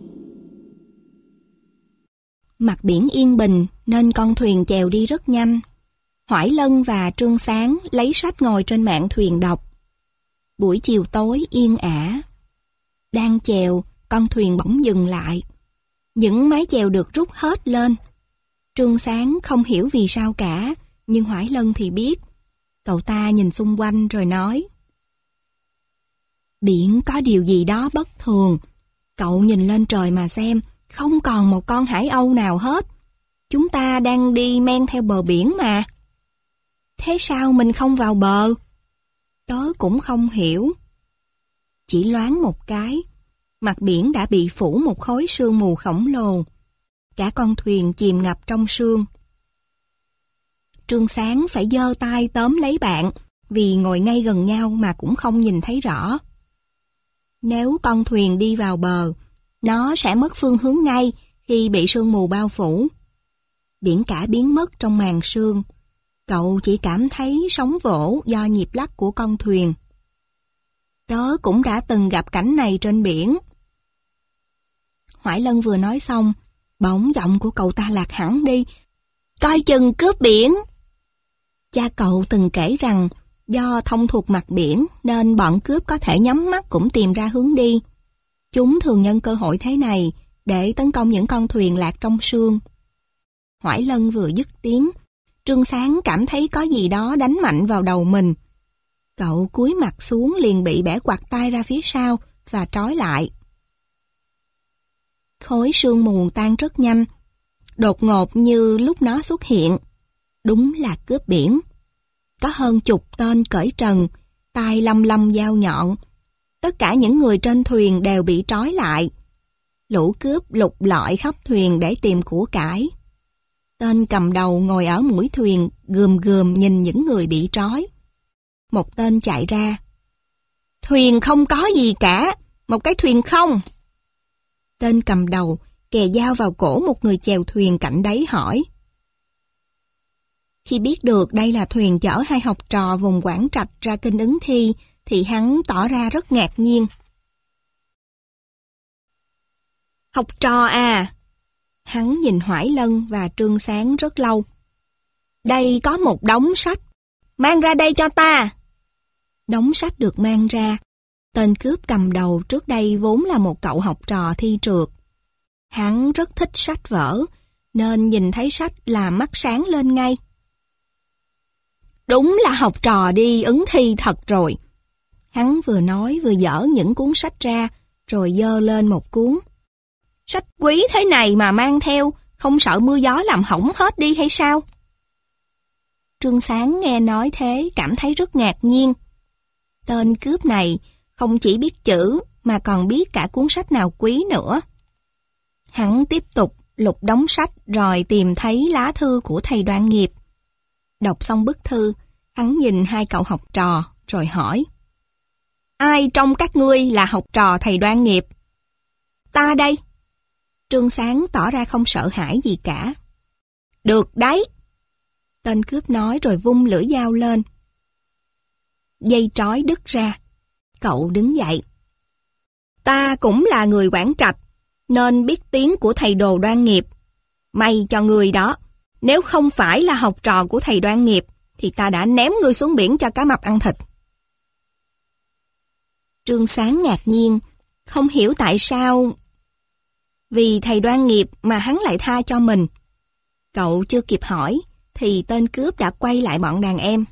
Mặt biển yên bình nên con thuyền chèo đi rất nhanh. Hoải Lân và Trương Sáng lấy sách ngồi trên mạn thuyền đọc. Buổi chiều tối yên ả. Đang chèo, con thuyền bỗng dừng lại. Những mái chèo được rút hết lên. Trương Sáng không hiểu vì sao cả, nhưng Hoải Lân thì biết. Cậu ta nhìn xung quanh rồi nói: Biển có điều gì đó bất thường. Cậu nhìn lên trời mà xem, không còn một con hải âu nào hết. Chúng ta đang đi men theo bờ biển mà. Thế sao mình không vào bờ? Tớ cũng không hiểu. Chỉ loáng một cái, mặt biển đã bị phủ một khối sương mù khổng lồ. Cả con thuyền chìm ngập trong sương. Trương Sáng phải giơ tay tóm lấy bạn, vì ngồi ngay gần nhau mà cũng không nhìn thấy rõ. Nếu con thuyền đi vào bờ, nó sẽ mất phương hướng ngay khi bị sương mù bao phủ. Biển cả biến mất trong màn sương. Cậu chỉ cảm thấy sóng vỗ do nhịp lắc của con thuyền. Tớ cũng đã từng gặp cảnh này trên biển. Hoải Lân vừa nói xong, bỗng giọng của cậu ta lạc hẳn đi. Coi chừng cướp biển! Cha cậu từng kể rằng do thông thuộc mặt biển nên bọn cướp có thể nhắm mắt cũng tìm ra hướng đi. Chúng thường nhân cơ hội thế này để tấn công những con thuyền lạc trong sương. Hoải Lân vừa dứt tiếng, Trương Sáng cảm thấy có gì đó đánh mạnh vào đầu mình. Cậu cúi mặt xuống liền bị bẻ quặt tay ra phía sau và trói lại. Khối sương mù tan rất nhanh, đột ngột như lúc nó xuất hiện. Đúng là cướp biển. Có hơn chục tên cởi trần, tay lăm lăm dao nhọn. Tất cả những người trên thuyền đều bị trói lại. Lũ cướp lục lọi khắp thuyền để tìm của cải. Tên cầm đầu ngồi ở mũi thuyền gườm gườm nhìn những người bị trói. Một tên chạy ra. Thuyền không có gì cả, một cái thuyền không. Tên cầm đầu kề dao vào cổ một người chèo thuyền cạnh đáy hỏi. Khi biết được đây là thuyền chở hai học trò vùng Quảng Trạch ra Kinh Ứng Thi, thì hắn tỏ ra rất ngạc nhiên. Học trò à? Hắn nhìn Hoải Lân và Trương Sáng rất lâu. Đây có một đống sách, mang ra đây cho ta. Đống sách được mang ra. Tên cướp cầm đầu trước đây vốn là một cậu học trò thi trượt. Hắn rất thích sách vở, nên nhìn thấy sách là mắt sáng lên ngay. Đúng là học trò đi ứng thi thật rồi. Hắn vừa nói vừa dở những cuốn sách ra, rồi giơ lên một cuốn. Sách quý thế này mà mang theo, không sợ mưa gió làm hỏng hết đi hay sao? Trương Sáng nghe nói thế cảm thấy rất ngạc nhiên. Tên cướp này không chỉ biết chữ mà còn biết cả cuốn sách nào quý nữa. Hắn tiếp tục lục đống sách rồi tìm thấy lá thư của thầy Đoan Nghiệp. Đọc xong bức thư, hắn nhìn hai cậu học trò rồi hỏi. Ai trong các ngươi là học trò thầy Đoan Nghiệp? Ta đây. Trương Sáng tỏ ra không sợ hãi gì cả. Được đấy. Tên cướp nói rồi vung lưỡi dao lên. Dây trói đứt ra. Cậu đứng dậy. Ta cũng là người Quảng Trạch, nên biết tiếng của thầy đồ Đoan Nghiệp. May cho người đó, nếu không phải là học trò của thầy Đoan Nghiệp, thì ta đã ném ngươi xuống biển cho cá mập ăn thịt. Trương Sáng ngạc nhiên, không hiểu tại sao vì thầy Đoan Nghiệp mà hắn lại tha cho mình. Cậu chưa kịp hỏi, thì tên cướp đã quay lại bọn đàn em.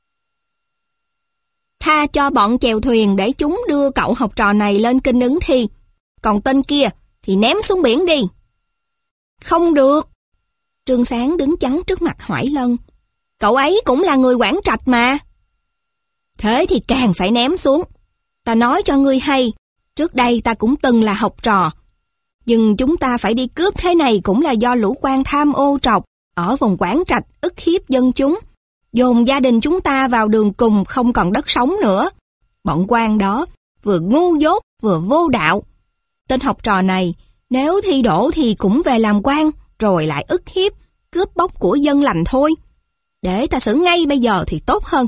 Tha cho bọn chèo thuyền để chúng đưa cậu học trò này lên Kinh Ứng Thi. Còn tên kia thì ném xuống biển đi. Không được. Trương Sáng đứng chắn trước mặt Hoải Lân. Cậu ấy cũng là người Quảng Trạch mà. Thế thì càng phải ném xuống. Ta nói cho ngươi hay, trước đây ta cũng từng là học trò. Nhưng chúng ta phải đi cướp thế này cũng là do lũ quan tham ô trọc ở vùng Quảng Trạch ức hiếp dân chúng, dồn gia đình chúng ta vào đường cùng không còn đất sống nữa. Bọn quan đó vừa ngu dốt vừa vô đạo. Tên học trò này nếu thi đỗ thì cũng về làm quan, rồi lại ức hiếp, cướp bóc của dân lành thôi. Để ta xử ngay bây giờ thì tốt hơn.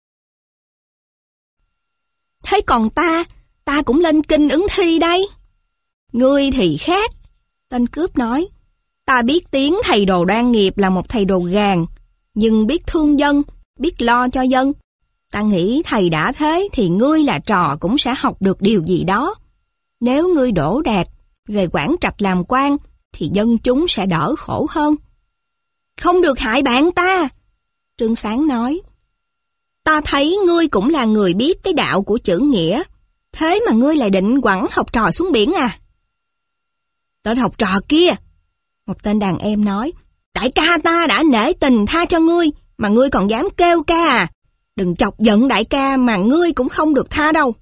Thế còn ta, ta cũng lên kinh ứng thi đây. Ngươi thì khác. Tên cướp nói, ta biết tiếng thầy đồ Đoan Nghiệp là một thầy đồ gàn, nhưng biết thương dân, biết lo cho dân. Ta nghĩ thầy đã thế thì ngươi là trò cũng sẽ học được điều gì đó. Nếu ngươi đỗ đạt, về Quảng Trạch làm quan, thì dân chúng sẽ đỡ khổ hơn. Không được hại bạn ta, Trương Sáng nói. Ta thấy ngươi cũng là người biết cái đạo của chữ nghĩa, thế mà ngươi lại định quẳng học trò xuống biển à? Tên học trò kia, một tên đàn em nói, đại ca ta đã nể tình tha cho ngươi, mà ngươi còn dám kêu ca à? Đừng chọc giận đại ca mà ngươi cũng không được tha đâu.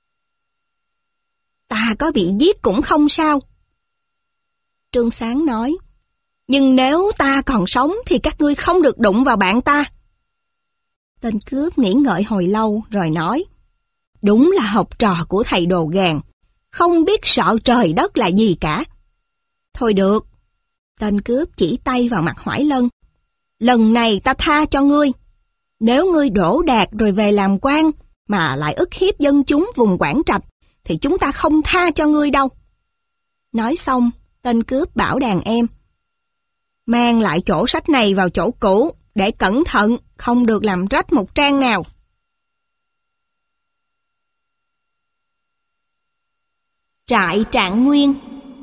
Ta có bị giết cũng không sao, Trương Sáng nói. Nhưng nếu ta còn sống thì các ngươi không được đụng vào bạn ta. Tên cướp nghĩ ngợi hồi lâu rồi nói, đúng là học trò của thầy đồ gàn, không biết sợ trời đất là gì cả. Thôi được, tên cướp chỉ tay vào mặt Hoải Lân. Lần này ta tha cho ngươi. Nếu ngươi đỗ đạt rồi về làm quan mà lại ức hiếp dân chúng vùng Quảng Trạch thì chúng ta không tha cho ngươi đâu. Nói xong, tên cướp bảo đàn em, mang lại chỗ sách này vào chỗ cũ để cẩn thận, không được làm rách một trang nào. Trại Trạng Nguyên.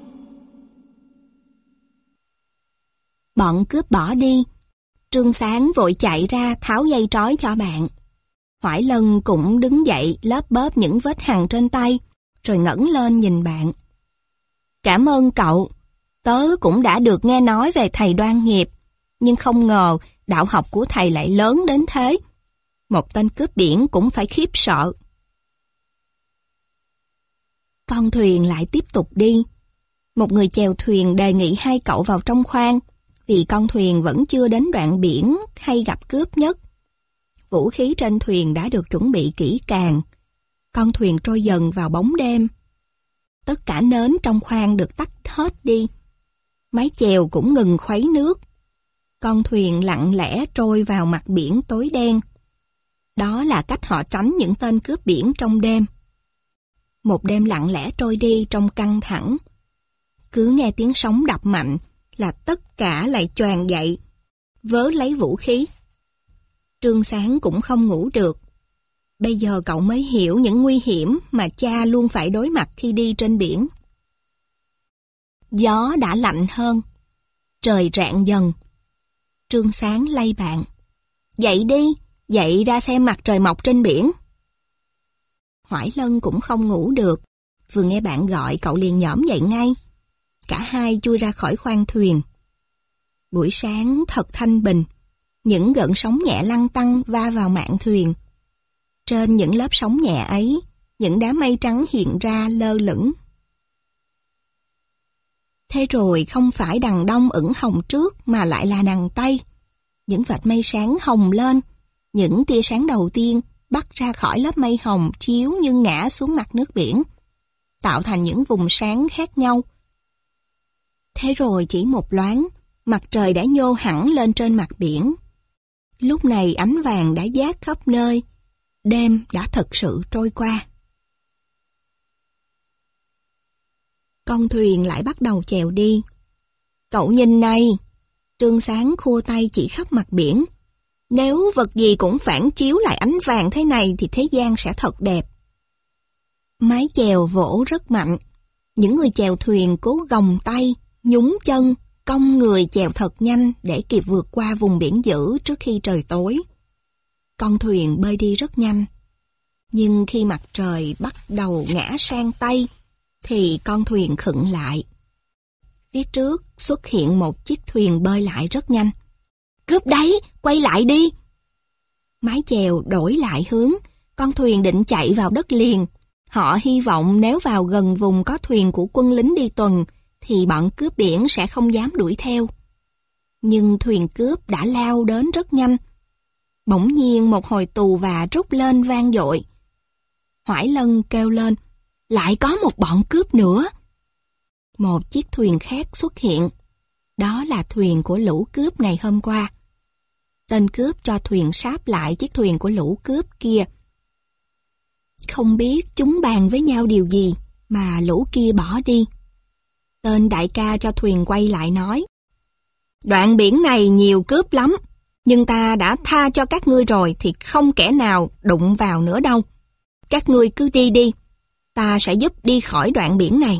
Bọn cướp bỏ đi. Trương Sáng vội chạy ra tháo dây trói cho bạn. Hoải Lân cũng đứng dậy lớp bớp những vết hằn trên tay, rồi ngẩng lên nhìn bạn. Cảm ơn cậu, tớ cũng đã được nghe nói về thầy Đoan Nghiệp, nhưng không ngờ đạo học của thầy lại lớn đến thế. Một tên cướp biển cũng phải khiếp sợ. Con thuyền lại tiếp tục đi. Một người chèo thuyền đề nghị hai cậu vào trong khoang, vì con thuyền vẫn chưa đến đoạn biển hay gặp cướp nhất. Vũ khí trên thuyền đã được chuẩn bị kỹ càng. Con thuyền trôi dần vào bóng đêm. Tất cả nến trong khoang được tắt hết đi. Mái chèo cũng ngừng khuấy nước. Con thuyền lặng lẽ trôi vào mặt biển tối đen. Đó là cách họ tránh những tên cướp biển trong đêm. Một đêm lặng lẽ trôi đi trong căng thẳng. Cứ nghe tiếng sóng đập mạnh là tất cả lại choàng dậy, vớ lấy vũ khí. Trương Sáng cũng không ngủ được. Bây giờ cậu mới hiểu những nguy hiểm mà cha luôn phải đối mặt khi đi trên biển. Gió đã lạnh hơn. Trời rạng dần. Trương Sáng lay bạn. Dậy đi, dậy ra xem mặt trời mọc trên biển. Hoải Lân cũng không ngủ được. Vừa nghe bạn gọi cậu liền nhổm dậy ngay. Cả hai chui ra khỏi khoang thuyền. Buổi sáng thật thanh bình. Những gợn sóng nhẹ lăn tăn va vào mạn thuyền. Trên những lớp sóng nhẹ ấy, những đám mây trắng hiện ra lơ lửng. Thế rồi không phải đằng đông ửng hồng trước mà lại là đằng tây. Những vệt mây sáng hồng lên, những tia sáng đầu tiên bắt ra khỏi lớp mây hồng chiếu như ngã xuống mặt nước biển, tạo thành những vùng sáng khác nhau. Thế rồi chỉ một loáng, mặt trời đã nhô hẳn lên trên mặt biển. Lúc này ánh vàng đã dát khắp nơi, đêm đã thực sự trôi qua. Con thuyền lại bắt đầu chèo đi. Cậu nhìn này, Trương Sáng khua tay chỉ khắp mặt biển. Nếu vật gì cũng phản chiếu lại ánh vàng thế này thì thế gian sẽ thật đẹp. Mái chèo vỗ rất mạnh. Những người chèo thuyền cố gồng tay, nhúng chân, cong người chèo thật nhanh để kịp vượt qua vùng biển dữ trước khi trời tối. Con thuyền bơi đi rất nhanh. Nhưng khi mặt trời bắt đầu ngã sang tây, thì con thuyền khựng lại. Phía trước xuất hiện một chiếc thuyền bơi lại rất nhanh. Cướp đấy, quay lại đi! Mái chèo đổi lại hướng, con thuyền định chạy vào đất liền. Họ hy vọng nếu vào gần vùng có thuyền của quân lính đi tuần, thì bọn cướp biển sẽ không dám đuổi theo. Nhưng thuyền cướp đã lao đến rất nhanh. Bỗng nhiên một hồi tù và rút lên vang dội. Hoải Lân kêu lên, lại có một bọn cướp nữa. Một chiếc thuyền khác xuất hiện. Đó là thuyền của lũ cướp ngày hôm qua. Tên cướp cho thuyền sáp lại chiếc thuyền của lũ cướp kia. Không biết chúng bàn với nhau điều gì mà lũ kia bỏ đi. Tên đại ca cho thuyền quay lại nói, đoạn biển này nhiều cướp lắm, nhưng ta đã tha cho các ngươi rồi thì không kẻ nào đụng vào nữa đâu. Các ngươi cứ đi đi, ta sẽ giúp đi khỏi đoạn biển này.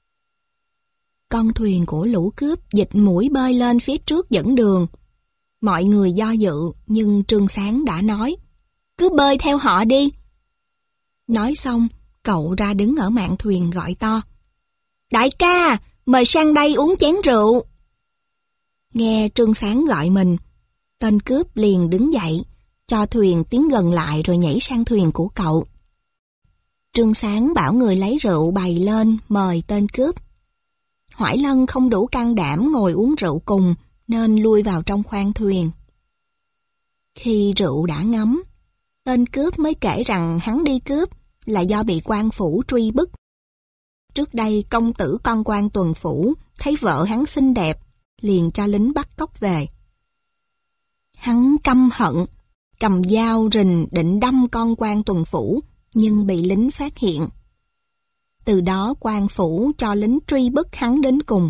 Con thuyền của lũ cướp dịch mũi bơi lên phía trước dẫn đường. Mọi người do dự, nhưng Trương Sáng đã nói, cứ bơi theo họ đi. Nói xong, cậu ra đứng ở mạn thuyền gọi to, đại ca, mời sang đây uống chén rượu. Nghe Trương Sáng gọi mình, tên cướp liền đứng dậy, cho thuyền tiến gần lại rồi nhảy sang thuyền của cậu. Trương Sáng bảo người lấy rượu bày lên mời tên cướp. Hoải Lân không đủ can đảm ngồi uống rượu cùng, nên lui vào trong khoang thuyền. Khi rượu đã ngấm, tên cướp mới kể rằng hắn đi cướp là do bị quan phủ truy bức. Trước đây công tử con quan tuần phủ thấy vợ hắn xinh đẹp, liền cho lính bắt cóc về. Hắn căm hận, cầm dao rình định đâm con quan tuần phủ, nhưng bị lính phát hiện. Từ đó quan phủ cho lính truy bức hắn đến cùng.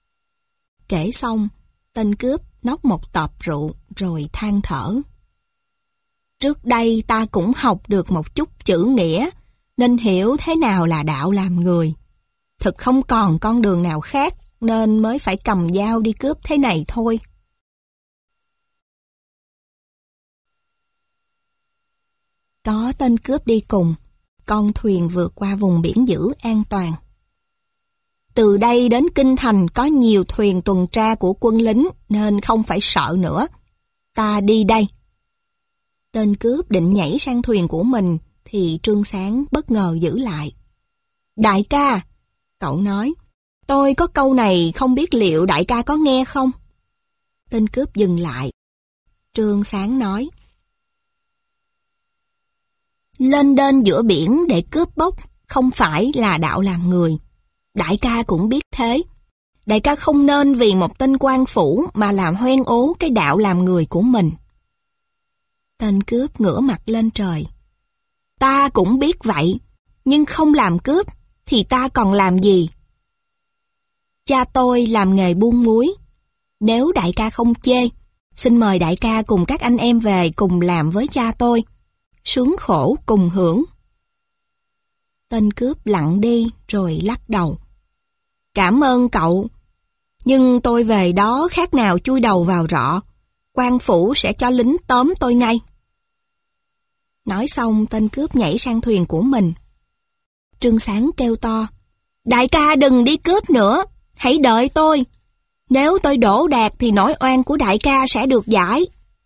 Kể xong, tên cướp nốc một tọp rượu rồi than thở. Trước đây ta cũng học được một chút chữ nghĩa, nên hiểu thế nào là đạo làm người. Thực không còn con đường nào khác, nên mới phải cầm dao đi cướp thế này thôi. Có tên cướp đi cùng, con thuyền vượt qua vùng biển dữ an toàn. Từ đây đến Kinh Thành có nhiều thuyền tuần tra của quân lính nên không phải sợ nữa. Ta đi đây. Tên cướp định nhảy sang thuyền của mình thì Trương Sáng bất ngờ giữ lại. Đại ca, cậu nói, tôi có câu này không biết liệu đại ca có nghe không? Tên cướp dừng lại. Trương Sáng nói, lên đên giữa biển để cướp bóc không phải là đạo làm người. Đại ca cũng biết thế. Đại ca không nên vì một tên quan phủ mà làm hoen ố cái đạo làm người của mình. Tên cướp ngửa mặt lên trời. Ta cũng biết vậy, nhưng không làm cướp thì ta còn làm gì? Cha tôi làm nghề buôn muối. Nếu đại ca không chê, xin mời đại ca cùng các anh em về cùng làm với cha tôi. Sướng khổ cùng hưởng. Tên cướp lặng đi rồi lắc đầu. Cảm ơn cậu, nhưng tôi về đó khác nào chui đầu vào rọ. Quan phủ sẽ cho lính tóm tôi ngay. Nói xong tên cướp nhảy sang thuyền của mình. Trương Sáng kêu to, đại ca đừng đi cướp nữa, hãy đợi tôi. Nếu tôi đổ đạt thì nỗi oan của đại ca sẽ được giải.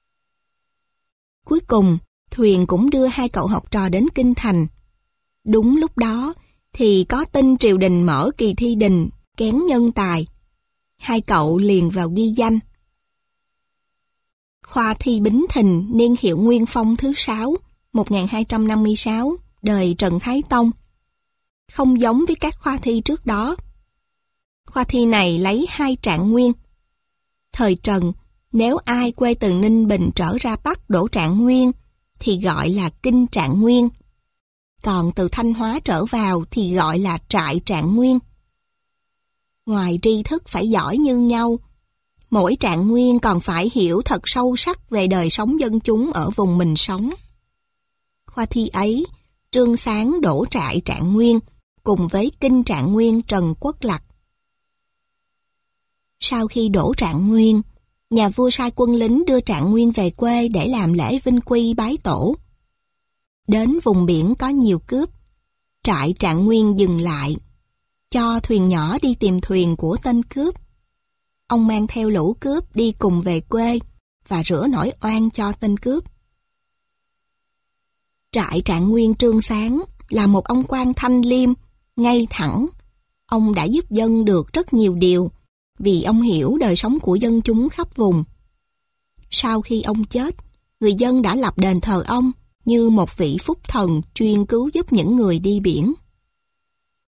Cuối cùng, thuyền cũng đưa hai cậu học trò đến Kinh Thành. Đúng lúc đó thì có tin triều đình mở kỳ thi đình kén nhân tài. Hai cậu liền vào ghi danh. Khoa thi Bính Thìn niên hiệu Nguyên Phong thứ sáu, một nghìn hai trăm năm mươi sáu, đời Trần Thái Tông. Không giống với các khoa thi trước đó. Khoa thi này lấy hai trạng nguyên. Thời Trần, nếu ai quê từ Ninh Bình trở ra Bắc đỗ trạng nguyên, thì gọi là kinh trạng nguyên. Còn từ Thanh Hóa trở vào thì gọi là trại trạng nguyên. Ngoài tri thức phải giỏi như nhau, mỗi trạng nguyên còn phải hiểu thật sâu sắc về đời sống dân chúng ở vùng mình sống. Khoa thi ấy, Trương Sáng đỗ trại trạng nguyên, cùng với kinh trạng nguyên Trần Quốc Lặc. Sau khi đỗ trạng nguyên, nhà vua sai quân lính đưa trạng nguyên về quê để làm lễ vinh quy bái tổ. Đến vùng biển có nhiều cướp, trại trạng nguyên dừng lại, cho thuyền nhỏ đi tìm thuyền của tên cướp ông mang theo lũ cướp đi cùng về quê và rửa nỗi oan cho tên cướp. Trại Trạng Nguyên Trương Sáng là một ông quan thanh liêm, ngay thẳng. Ông đã giúp dân được rất nhiều điều, vì ông hiểu đời sống của dân chúng khắp vùng. Sau khi ông chết, người dân đã lập đền thờ ông như một vị phúc thần chuyên cứu giúp những người đi biển.